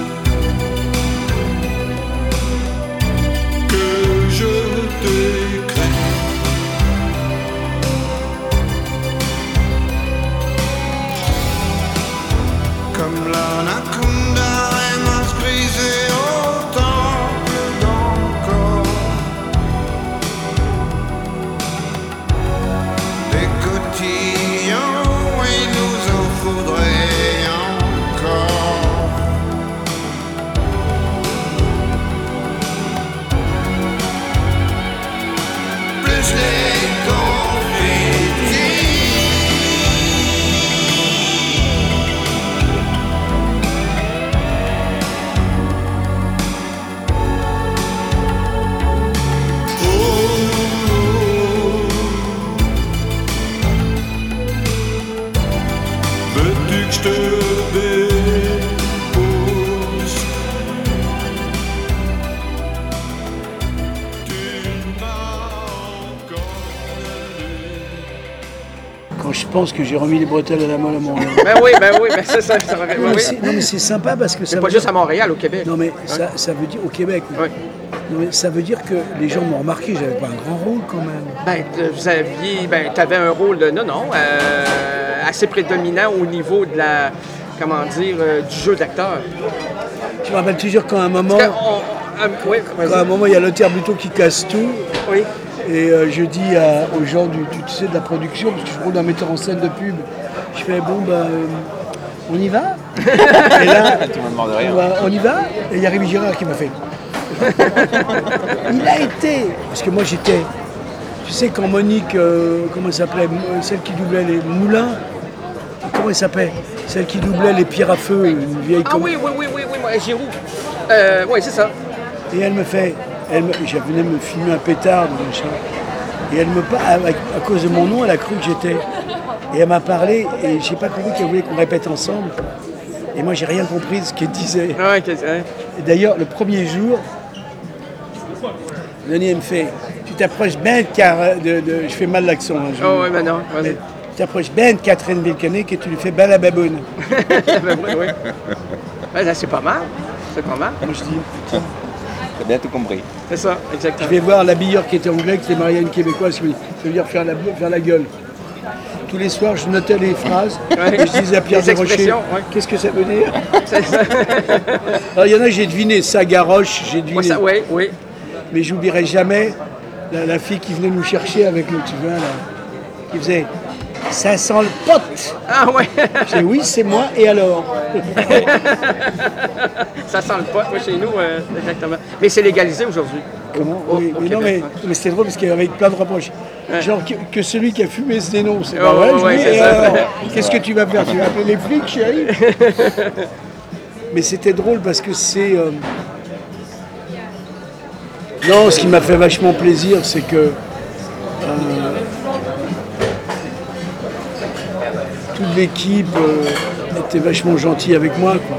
que je t'écris. Comme l'anaconda aime se briser au temple d'encore. cotillons et nous en faudrait encore. Plus les confettis. Veux-tu que je te dépose? Quand je pense que j'ai remis les bretelles à la main à Montréal. Ben oui, ben oui, ben c'est ça. ça va, Non, oui, mais oui. c'est- non, mais c'est sympa parce que ça C'est veut pas dire- juste à Montréal, au Québec. Non mais Hein? ça, ça veut dire au Québec. Oui. Oui. Non, mais ça veut dire que les gens m'ont remarqué, j'avais pas un grand rôle quand même. Ben, t- vous aviez, ben, t'avais un rôle de, non, non, euh, assez prédominant au niveau de la, comment dire, euh, du jeu d'acteur. Je me rappelle toujours quand à un moment, Parce que on- euh, oui, vas-y. quand à un moment il y a Lothaire Buteau qui casse tout. Oui. Et euh, je dis à- aux gens du, du- tu sais, de la production, parce que je roule d'un metteur en scène de pub, je fais bon ben euh, on y va. Et là, Tout le monde demande de rien. bah, on y va. Et il y a Rémi Girard qui m'a fait. Il a été. Parce que moi j'étais. Tu sais quand Monique, euh, comment elle s'appelait, euh, celle qui doublait les Moulins, comment elle s'appelait, celle qui doublait les pierres à feu, une vieille. Ah com- oui, oui, oui, oui, oui, moi, Giroud. Euh, oui, c'est ça. Et elle me fait, elle me, je venais me filmer un pétard, machin. Et elle me parle, à, à cause de mon nom, elle a cru que j'étais. Et elle m'a parlé, et j'ai pas compris qu'elle voulait qu'on répète ensemble. Et moi, j'ai rien compris de ce qu'elle disait. Ah ouais, qu'est-ce- ouais. Et d'ailleurs, le premier jour, Denis elle me fait, tu t'approches bien de, Car- de, de- je fais mal l'accent. Hein, je- Oh, oui, ben non, vas-y. Mais tu t'approches bien de Catherine Villeneuve et tu lui fais ben la baboune. Ben oui, oui. Ouais, là, c'est pas mal. C'est pas mal. Moi, je dis, T'as bien tout compris. C'est ça, exactement. je vais voir l'habilleur qui était anglais, qui était marié à une québécoise, qui me dit, ça veut dire faire la, faire la gueule. Tous les soirs, je notais les phrases, Ouais. et je disais à Pierre Les Desrochers, expressions, ouais. qu'est-ce que ça veut dire? C'est ça. Alors, il y en a, j'ai deviné, ça garoche, j'ai deviné. Ouais, ça, oui, oui. Mais j'oublierai jamais la, la fille qui venait nous chercher avec le, tu vois, là, qui faisait, ça sent le pote. Ah ouais. J'ai dit, oui, c'est moi, et alors? Ça sent le pot, moi, chez nous, euh, exactement. Mais c'est légalisé aujourd'hui. Comment? Au- Oui, au mais non, Québec, mais, hein. mais c'était drôle parce qu'il y avait plein de reproches. Ouais. Genre que, que celui qui a fumé se dénonce. C'est Ouais, pas vrai, ouais, je ouais, dis, c'est et ça. alors, qu'est-ce que tu vas faire? Tu vas appeler les flics, chérie? Mais c'était drôle parce que c'est. euh, Non, ce qui m'a fait vachement plaisir, c'est que. euh, Toute l'équipe euh, était vachement gentille avec moi, quoi.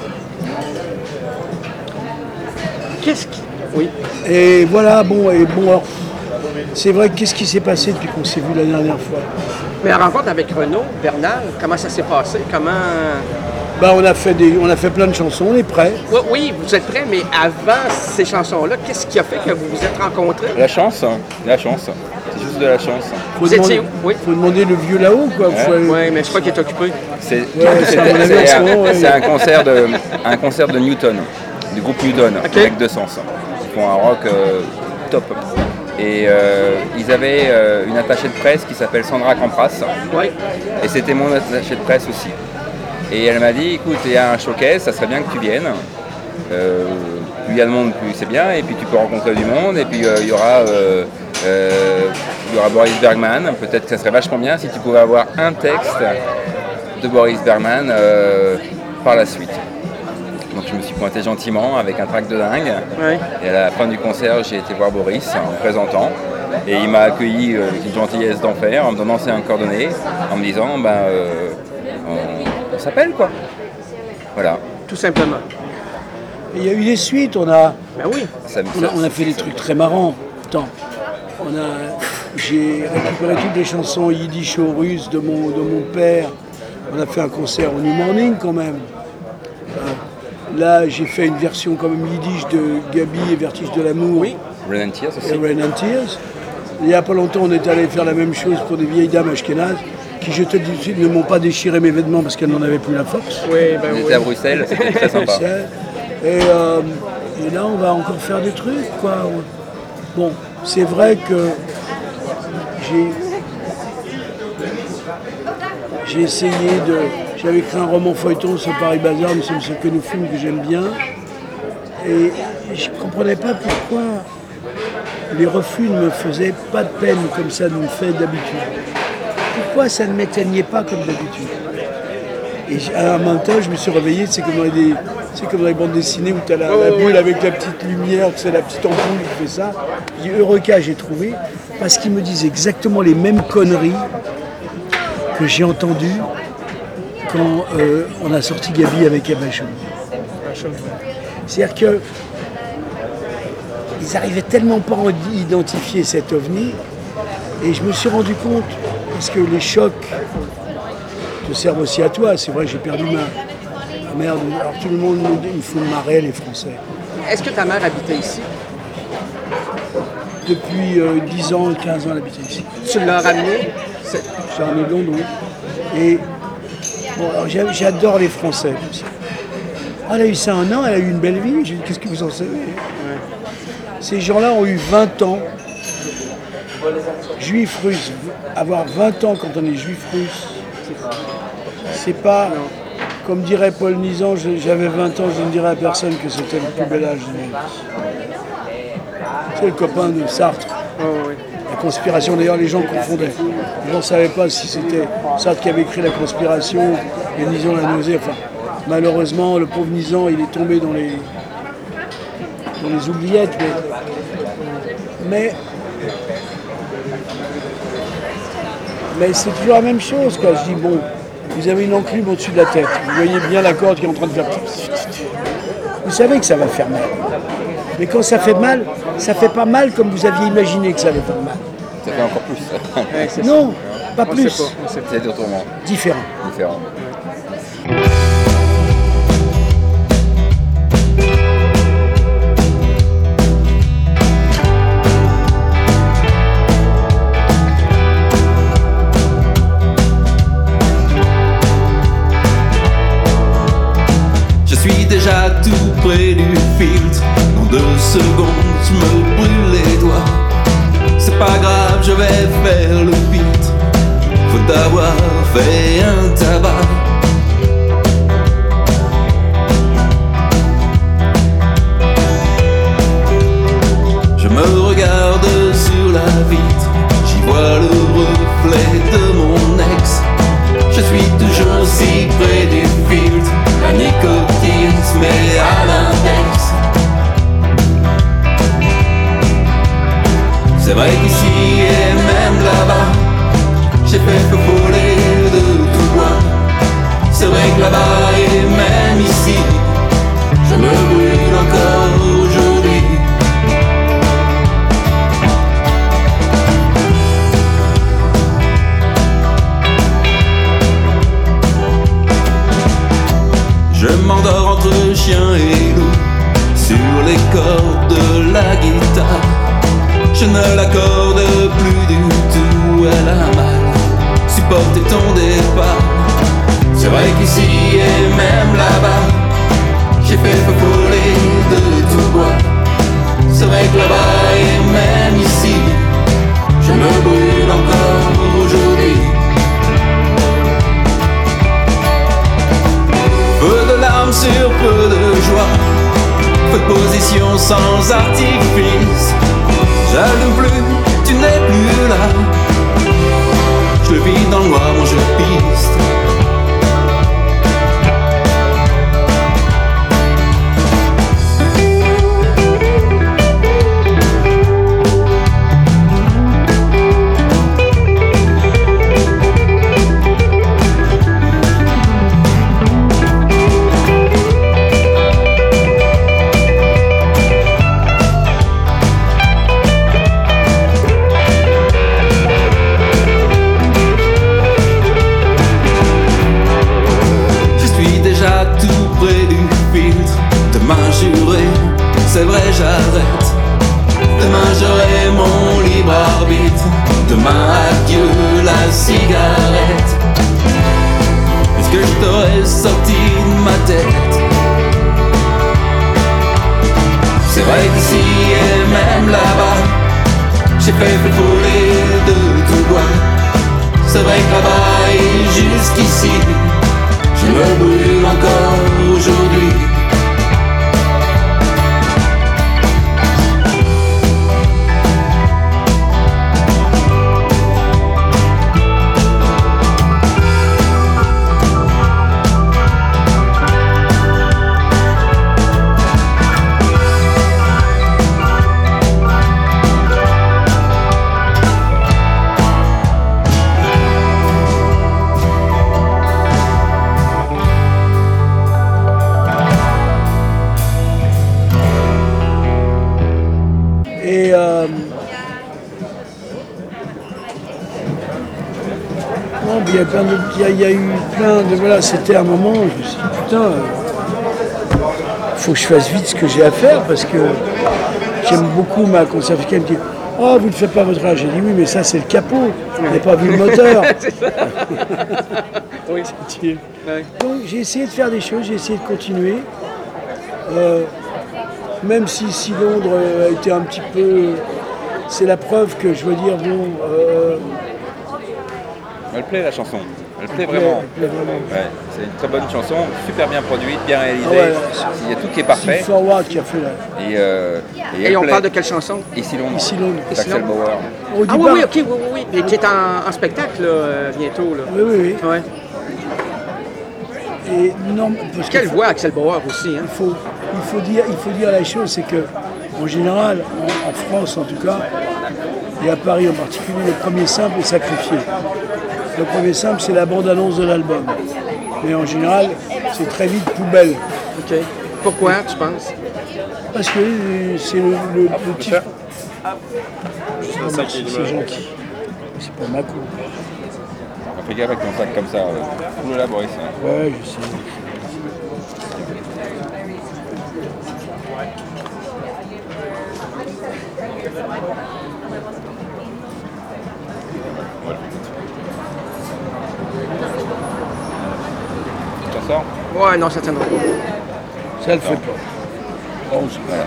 Qu'est-ce qui. Oui. Et voilà, bon, et bon, alors, c'est vrai, qu'est-ce qui s'est passé depuis qu'on s'est vu la dernière fois? Mais la rencontre avec Renaud, Bernal, comment ça s'est passé? Comment. Bah, on a fait des, on a fait plein de chansons, on est prêts. Oui, oui, vous êtes prêts, mais avant ces chansons-là, qu'est-ce qui a fait que vous vous êtes rencontrés? La chance, hein. La chance. C'est juste de la chance. Faut Vous demander, étiez où? Oui. faut demander le vieux là-haut, quoi. Faut- Oui, mais je crois qu'il est occupé. C'est Ouais, c'est à mon avis, c'est en ce un, moment, ouais. c'est un concert de un concert de Newton, du groupe Newton, Ok. avec deux sens. Ils font un rock euh, top. Et euh, ils avaient euh, une attachée de presse qui s'appelle Sandra Campras. Oui. Et c'était mon attachée de presse aussi. Et elle m'a dit, écoute, il y a un showcase, ça serait bien que tu viennes. Euh, plus il y a de monde, plus c'est bien. Et puis tu peux rencontrer du monde. Et puis euh, il y aura euh, euh, il y aura Boris Bergman. Peut-être que ça serait vachement bien si tu pouvais avoir un texte de Boris Bergman euh, par la suite. Donc je me suis pointé gentiment avec un trac de dingue. Ouais. Et à la fin du concert, j'ai été voir Boris en me présentant. Et il m'a accueilli euh, avec une gentillesse d'enfer en me donnant ses coordonnées, en me disant ben, euh, on, on s'appelle quoi. Voilà. Tout simplement. Et il y a eu des suites, on a, Ben oui. Ça me- on a, on a fait des trucs très marrants. Attends, on a, j'ai récupéré toutes les chansons yiddish ou russes de mon, de mon père. On a fait un concert au New Morning quand même. Euh, Là, j'ai fait une version quand même yiddish de Gabi et Vertige de l'amour. Oui. Rain and Tears aussi. Et Rain and Tears. Il n'y a pas longtemps, on est allé faire la même chose pour des vieilles dames ashkénazes qui, je te le dis tout de suite, ne m'ont pas déchiré mes vêtements parce qu'elles n'en avaient plus la force. Oui, ben On oui. était à Bruxelles, c'était très sympa. Et, euh, et là, on va encore faire des trucs, quoi. Bon, c'est vrai que j'ai... J'ai essayé de... J'avais écrit un roman feuilleton sur Paris Bazar, mais c'est M. Quenouffilm que j'aime bien. Et je ne comprenais pas pourquoi les refus ne me faisaient pas de peine comme ça nous le fait d'habitude. Pourquoi ça ne m'éteignait pas comme d'habitude? Et à un moment temps, je me suis réveillé, c'est comme dans les, c'est comme dans les bandes dessinées où tu as la, la bulle avec la petite lumière, c'est la petite ampoule qui fait ça. J'ai dit, Eureka, j'ai trouvé, parce qu'ils me disent exactement les mêmes conneries que j'ai entendues quand euh, on a sorti Gabi avec Eva Chou. C'est-à-dire que ils n'arrivaient tellement pas à identifier cet ovni, et je me suis rendu compte, parce que les chocs te servent aussi à toi. C'est vrai que j'ai perdu ma, ma mère. Alors tout le monde me fout de marrer, les Français. Est-ce que ta mère habitait ici? Depuis euh, dix ans, quinze ans, elle habitait ici. Tu l'as ramenée? C'est... J'ai ramené de Londres, oui. Et bon, alors, j'adore les Français. Ah, elle a eu ça un an, elle a eu une belle vie. J'ai dit, qu'est-ce que vous en savez? Ouais. Ces gens-là ont eu vingt ans. Juif russe, avoir vingt ans quand on est juif russe, c'est pas, non. Comme dirait Paul Nizan, j'avais vingt ans, je ne dirais à personne que c'était le plus bel âge de ma vie. C'est le copain de Sartre. Oh, oui. La conspiration, d'ailleurs, les gens confondaient. Les gens ne savaient pas si c'était Sartre qui avait écrit la conspiration et Nizan la nausée. Enfin, malheureusement, le pauvre Nizan, il est tombé dans les, dans les oubliettes. Mais, mais Mais c'est toujours la même chose, quoi. Je dis, bon, vous avez une enclume au-dessus de la tête. Vous voyez bien la corde qui est en train de faire... Vous savez que ça va faire mal. Mais quand ça fait mal, ça fait pas mal comme vous aviez imaginé que ça allait faire mal. Ça fait encore plus. Ouais, non, pas on plus. Sait pas. On sait peut-être autrement. Différent. Différent. Je suis déjà tout près du filtre. Dans deux secondes, je me brûle les doigts. C'est pas grave, je vais faire le filtre. Faut avoir fait un tabac. Je me regarde sur la vitre. J'y vois le reflet de mon ex. Je suis toujours si près du filtre. La nicotine se met à l'index. C'est vrai qu'ici et même là-bas, j'ai fait voler de tout bois. C'est vrai que là-bas et même ici, je me brûle encore aujourd'hui. Je m'endors entre chien et loup, sur les cordes de la guitare. Je ne l'accorde plus du tout, elle a mal supporté ton départ. C'est vrai qu'ici et même là-bas, j'ai fait voler de tout bois. C'est vrai que là-bas et même ici, je me brûle encore aujourd'hui. Peu de larmes sur peu de joie, peu de position sans artifice. J'allume plus, tu n'es plus là. Je le vis dans le noir, mon jeu de piste. C'est vrai, j'arrête. Demain j'aurai mon libre arbitre. Demain adieu la cigarette. Est-ce que je t'aurais sorti de ma tête? C'est vrai qu'ici et même là-bas, j'ai fait voler de tout bois. ce vrai travail jusqu'ici. Je me brûle encore aujourd'hui. Et euh, non, il y a plein de, il y, a- il y a eu plein de, voilà, c'était un moment où je me suis dit, putain, il faut que je fasse vite ce que j'ai à faire parce que j'aime beaucoup ma conseillère fiscale qui me dit, oh, vous ne faites pas votre âge. J'ai dit, oui, mais ça, c'est le capot, vous n'avez pas vu le moteur. C'est ça. Oui. Donc, j'ai essayé de faire des choses, j'ai essayé de continuer. Euh, Même si, si Londres euh, a été un petit peu... C'est la preuve que, je veux dire, bon... Euh, Elle plaît la chanson, elle plaît Elle plaît, vraiment. elle plaît vraiment. Ouais, c'est une très bonne chanson, super bien produite, bien réalisée. Ah ouais, Il y a tout qui est parfait. Steve Forward qui a fait la... Et, euh, Et, elle on plaît. parle de quelle chanson? Ici Londres. Ici Londres. d'Axel Bauer. Au Ah oui, départ- oui, ok, oui, oui, oui. Et qui est en, en spectacle là, euh, bientôt. Là. Oui, oui, oui. Ouais. Et non, parce Quelle qu'il voix, Axel Bauer aussi. Hein? Il faut, il faut dire, il faut dire la chose, c'est que en général, en, en France en tout cas, et à Paris en particulier, le premier simple est sacrifié. Le premier simple, c'est la bande-annonce de l'album. Mais en général, c'est très vite poubelle. Ok. Pourquoi, tu penses? Parce que euh, c'est le, le, le titre. C'est ça qui est C'est gentil. C'est pas ma coupe. Fais gaffe avec ton sac comme ça. Euh. Oulala, Boris. Hein. Ouais, je sais. Ça sort? Ouais, non, ça tiendra pas. Ça le fait pas. Bon, c'est pas grave.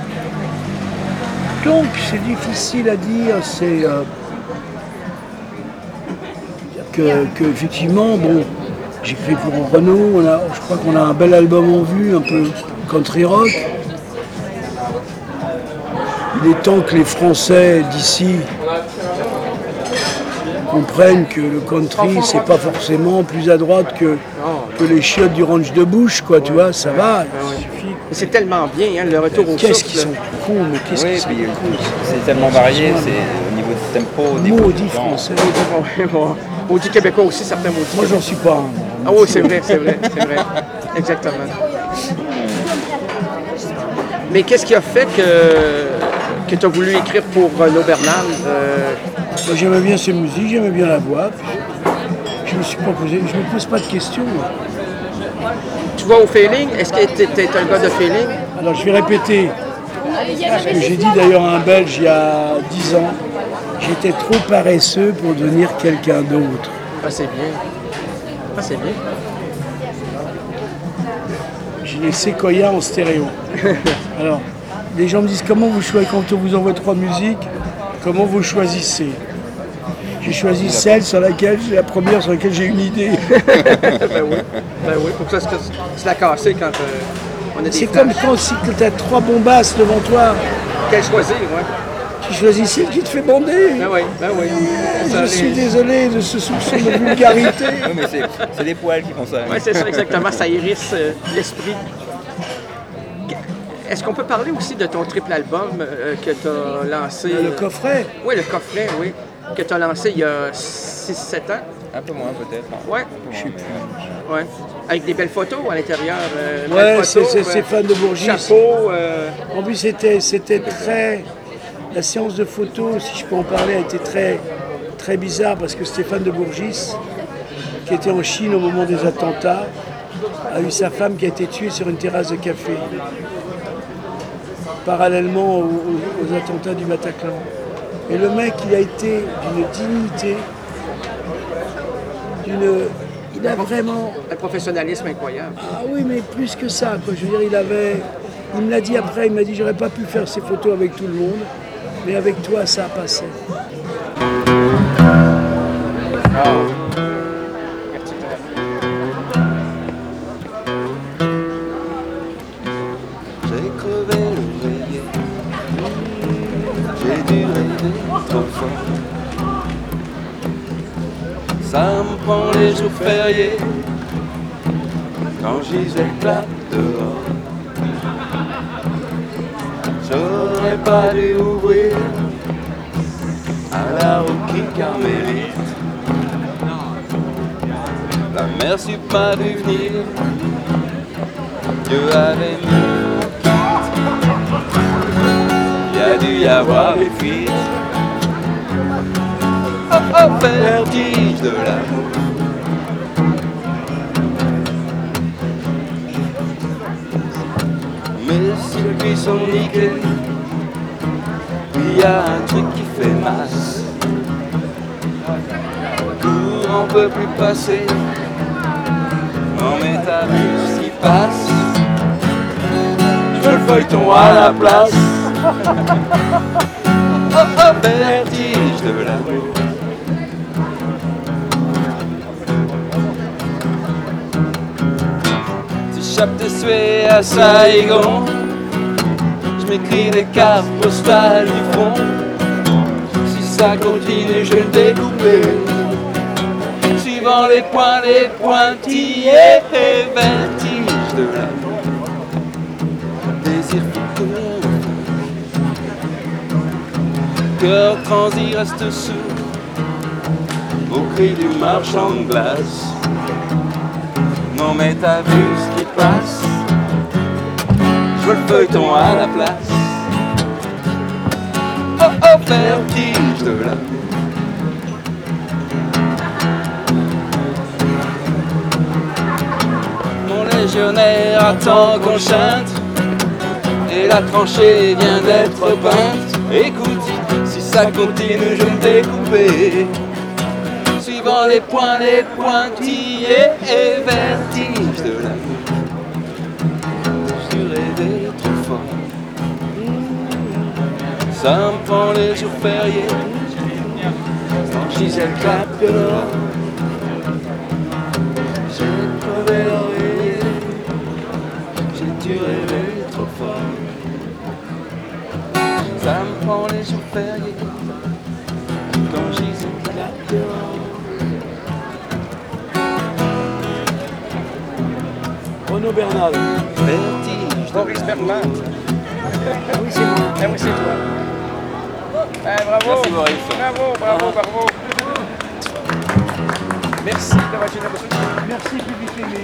Donc, c'est difficile à dire. C'est euh, que, que effectivement, bon, j'écris pour Renault. On a, je crois qu'on a un bel album en vue, un peu country rock. Il est temps que les Français d'ici comprennent que le country, c'est pas forcément plus à droite que, que les chiottes du ranch de Bush, quoi, tu vois, ça va. Il suffit. Mais c'est tellement bien, hein, le retour au Qu'est-ce souffle. qu'ils sont cons, mais qu'est-ce Oui, qu'ils sont puis, cons. c'est tellement varié, c'est au niveau du tempo, au niveau Maudit du temps. français. Ouais, bon. Maudit québécois aussi, certains maudits. Moi, j'en suis pas un. Ah oui, c'est vrai, c'est vrai, c'est vrai. Exactement. Mais qu'est-ce qui a fait que, que tu as voulu écrire pour Renaud Bernal? Euh, Moi, j'aimais bien ses musiques, j'aimais bien la voix. Puis je me suis pas posé, je me pose pas de questions. moi. Tu vas au feeling? Est-ce que tu es un gars de feeling? Alors, je vais répéter ce que j'ai dit d'ailleurs à un Belge il y a dix ans. J'étais trop paresseux pour devenir quelqu'un d'autre. Ah, c'est bien. Ah, c'est bien. J'ai les séquoias en stéréo. Alors, les gens me disent comment vous choisissez, quand on vous envoie trois musiques, comment vous choisissez? J'ai choisi celle sur laquelle, la première sur laquelle j'ai une idée. ben oui, ben oui, pour que ça se, se la casser quand euh, on a des C'est flashs. comme quand si tu as trois bombasses devant toi, Quelle choisir, ouais. tu choisis celle qui te fait bander. Ben oui, ben oui. Ça Je suis arrive. désolé de ce soupçon de vulgarité. Oui, mais c'est, c'est des poils qui font ça. Oui, c'est ça, exactement. Ça hérisse euh, l'esprit. Est-ce qu'on peut parler aussi de ton triple album euh, que tu as lancé? Le coffret? Oui, le coffret, oui. Que tu as lancé il y a six sept ans. Un peu moins peut-être. Oui. Je sais plus. Ouais. Avec des belles photos à l'intérieur. euh, Ouais, belles c'est, photos, c'est euh, Stéphane de Bourgis. Chapeau. euh, En plus, c'était, c'était très... La séance de photos, si je peux en parler, a été très, très bizarre parce que Stéphane de Bourgis, qui était en Chine au moment des attentats, a eu sa femme qui a été tuée sur une terrasse de café, parallèlement aux, aux- aux attentats du Bataclan. Et le mec, il a été d'une dignité, d'une... Il a vraiment... un professionnalisme incroyable. Ah oui, mais plus que ça, quoi. Je veux dire, il avait... Il me l'a dit après, il m'a dit, j'aurais pas pu faire ces photos avec tout le monde, mais avec toi, ça a passé. J'ai crevé l'oreiller, j'ai dû rêver trop fort. Ça me prend les jours fériés quand Gisèle claque dehors. J'aurais pas dû ouvrir à la Rockie Carmélite. La mère sup m'a vu venir, Dieu avait mis. Il y a dû y avoir des fuites. Oh oh, vertige de l'amour. Mais si le buisson niqué, il y a un truc qui fait masse. Courant peut plus passer. Non mais t'as vu ce qui passe. Je veux le feuilleton à la place. Oh oh, vertige de l'amour. Si j'chape des suées à Saigon, je m'écris des cartes postales du front. Si ça continue, je vais le découper. Suivant les points, les pointillés, et vertige de l'amour. Désir fou comme cœur transi reste sourd au cri du marchand de glace. Non mais t'as vu ce qui passe. Je veux le feuilleton à la place. Oh oh, vertige de l'amour. Mon légionnaire attend qu'on chante et la tranchée vient d'être peinte. Écoute, si ça continue, je vais me découper. Suivant les points, les pointillés et vertige de l'amour. Je rêvais trop fort. Ça me prend les jours fériés. Quand Gisèle claque dehors. J'ai crevé l'oreiller. J'ai dû rêver trop fort. Ça me prend les jours fériés quand Gisèle claque dehors. Renaud Bernal. Vertige. Maurice Bergman. Oui, c'est moi. Ah oui, c'est toi. Eh, bravo. Merci Maurice. Bravo, bravo, bravo. Merci d'avoir été là. Merci, public aimé.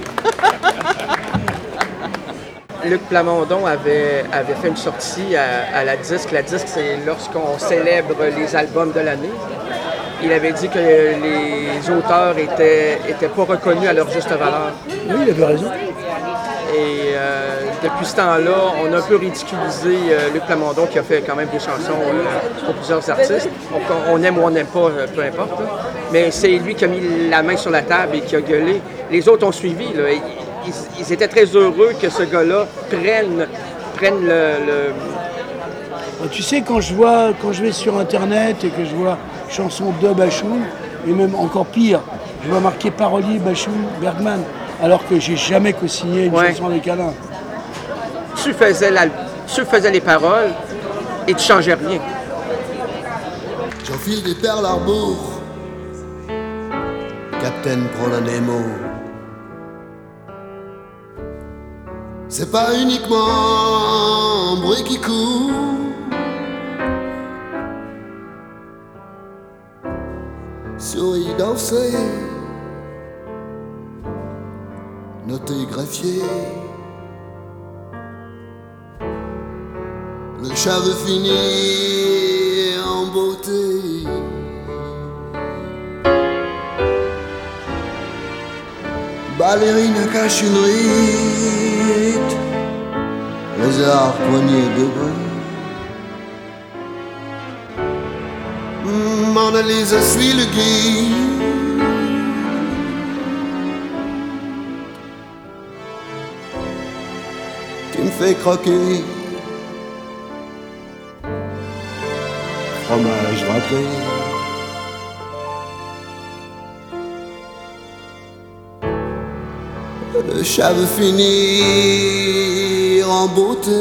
Luc Plamondon avait, avait fait une sortie à, à la disque. La disque, c'est lorsqu'on célèbre les albums de l'année. Il avait dit que les auteurs étaient, étaient pas reconnus à leur juste valeur. Oui, il avait raison. Et euh, depuis ce temps-là, on a un peu ridiculisé euh, Luc Plamondon qui a fait quand même des chansons euh, pour plusieurs artistes. On, on aime ou on n'aime pas, euh, peu importe. Là. Mais c'est lui qui a mis la main sur la table et qui a gueulé. Les autres ont suivi. Là. Ils, ils étaient très heureux que ce gars-là prenne, prenne le, le... Tu sais, quand je vois, quand je vais sur Internet et que je vois chanson de Bachoul, et même encore pire, je vois marqué parolier Bachoul Bergman, alors que j'ai jamais co-signé une ouais. chanson avec Alain. Tu faisais, la, tu faisais les paroles et tu changeais rien. J'enfile des perles Arbour, Captain prend la Nemo. C'est pas uniquement un bruit qui court. Souris danser, noté greffier. Le chat veut finir en beauté. Ballerine cache une rite, lézard poignet de bras. Mona Lisa suit le guide. Tu me fais croquer fromage râpé. le chat veut finir en beauté.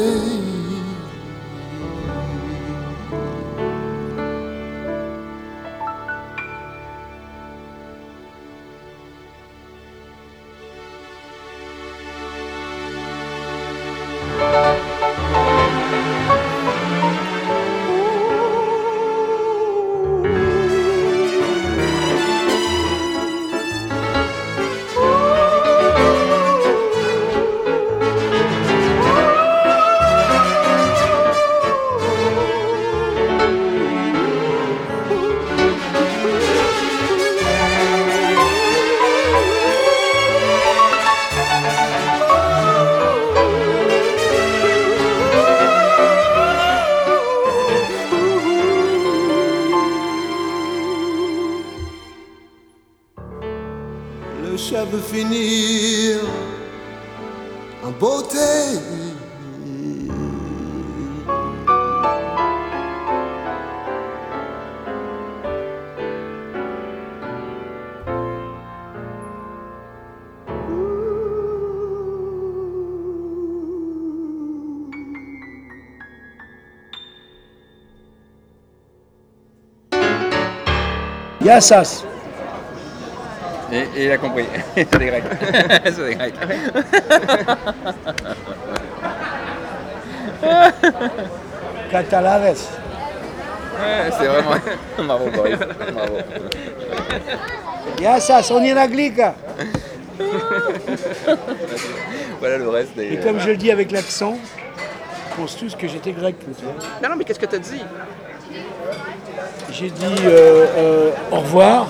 Finir en beauté. Yassas. Et, et il a compris, c'est des Grecs. C'est des Grecs. Catalanes. Ouais, c'est vraiment... Bravo, Boris. Bravo. Yassas, on y la glica. Voilà le reste des... Et comme je le dis avec l'accent, je pense tous que j'étais grec. Tu vois. Non, non, mais qu'est-ce que tu as dit? J'ai dit euh, euh, au revoir.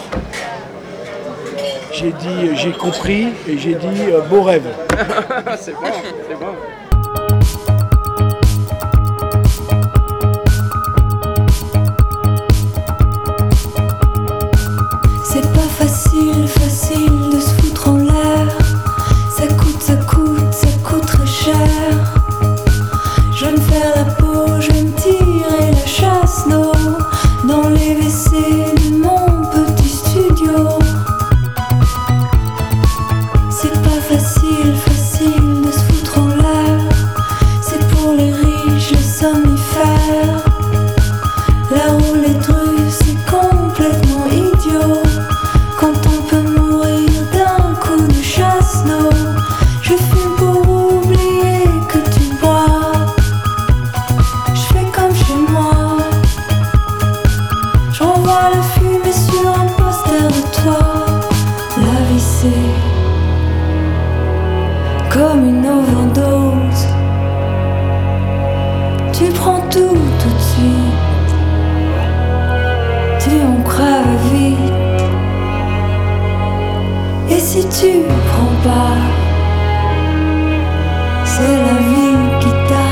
J'ai dit, j'ai compris et j'ai dit euh, beau rêve. C'est bon, c'est bon. C'est pas facile, facile de se foutre en l'air. Ça coûte, ça coûte, ça coûte très cher. Je vais me faire la peau, je vais me tirer la chasse, non, dans les W C de mon petit studio. Facile, facile de se foutre en l'air. C'est pour les riches, les somnifères. La roulette russe est complètement idiot. Quand on peut mourir d'un coup de chasse, non. Je fume pour oublier que tu bois. Je fais comme chez moi. J'envoie la fumée sur un poster de toi. La vie c'est comme une overdose. Tu prends tout tout de suite. Tu en crèves vite. Et si tu prends pas, c'est la vie qui t'a.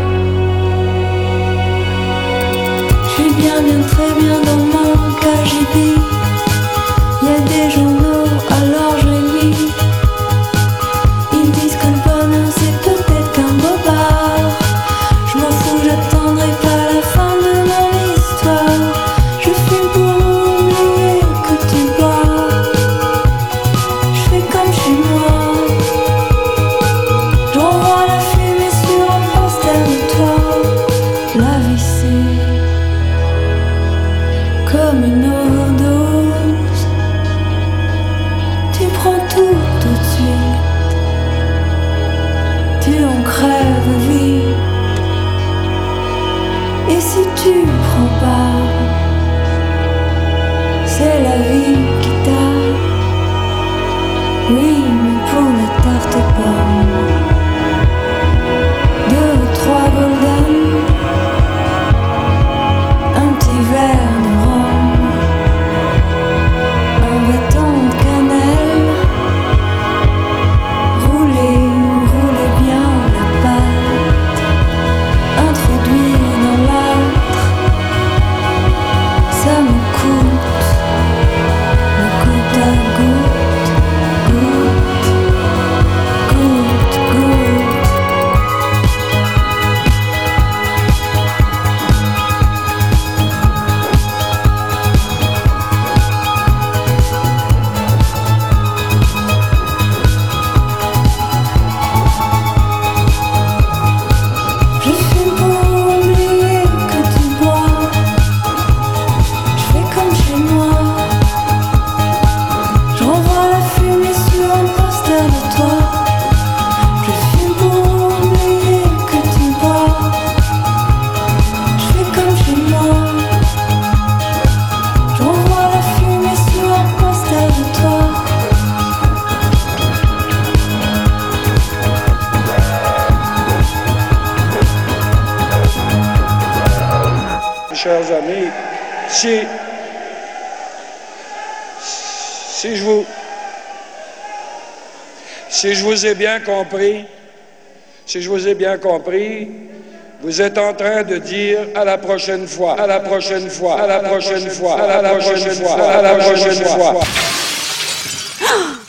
Je suis bien bien très bien dans mon K G B. Y'a des journaux alors je les lis. Ils disent que le bonheur c'est peut-être qu'un bobard. Je m'en fous, j'attendrai pas la fin de mon histoire. Je fume pour oublier que tu bois. Je fais comme chez moi. J'envoie la fumée sur un poster de toi. La vie c'est comme une overdose. Tu prends tout tout de suite. Tu en crèves vite. Et si tu prends pas, c'est la vie qui t'a. Oui, mais pour la tarte aux pommes, deux ou trois golden, un petit verre de rhum, un bâton de cannelle. Rouler, rouler bien la pâte, introduire dans l'âtre. Ça me coûte, me coûte à goutte, goutte, goutte. chers amis, si, si je vous, si je vous ai bien compris, si je vous ai bien compris, vous êtes en train de dire à la prochaine fois, à la prochaine fois, à la prochaine fois, à la prochaine fois, à la prochaine fois.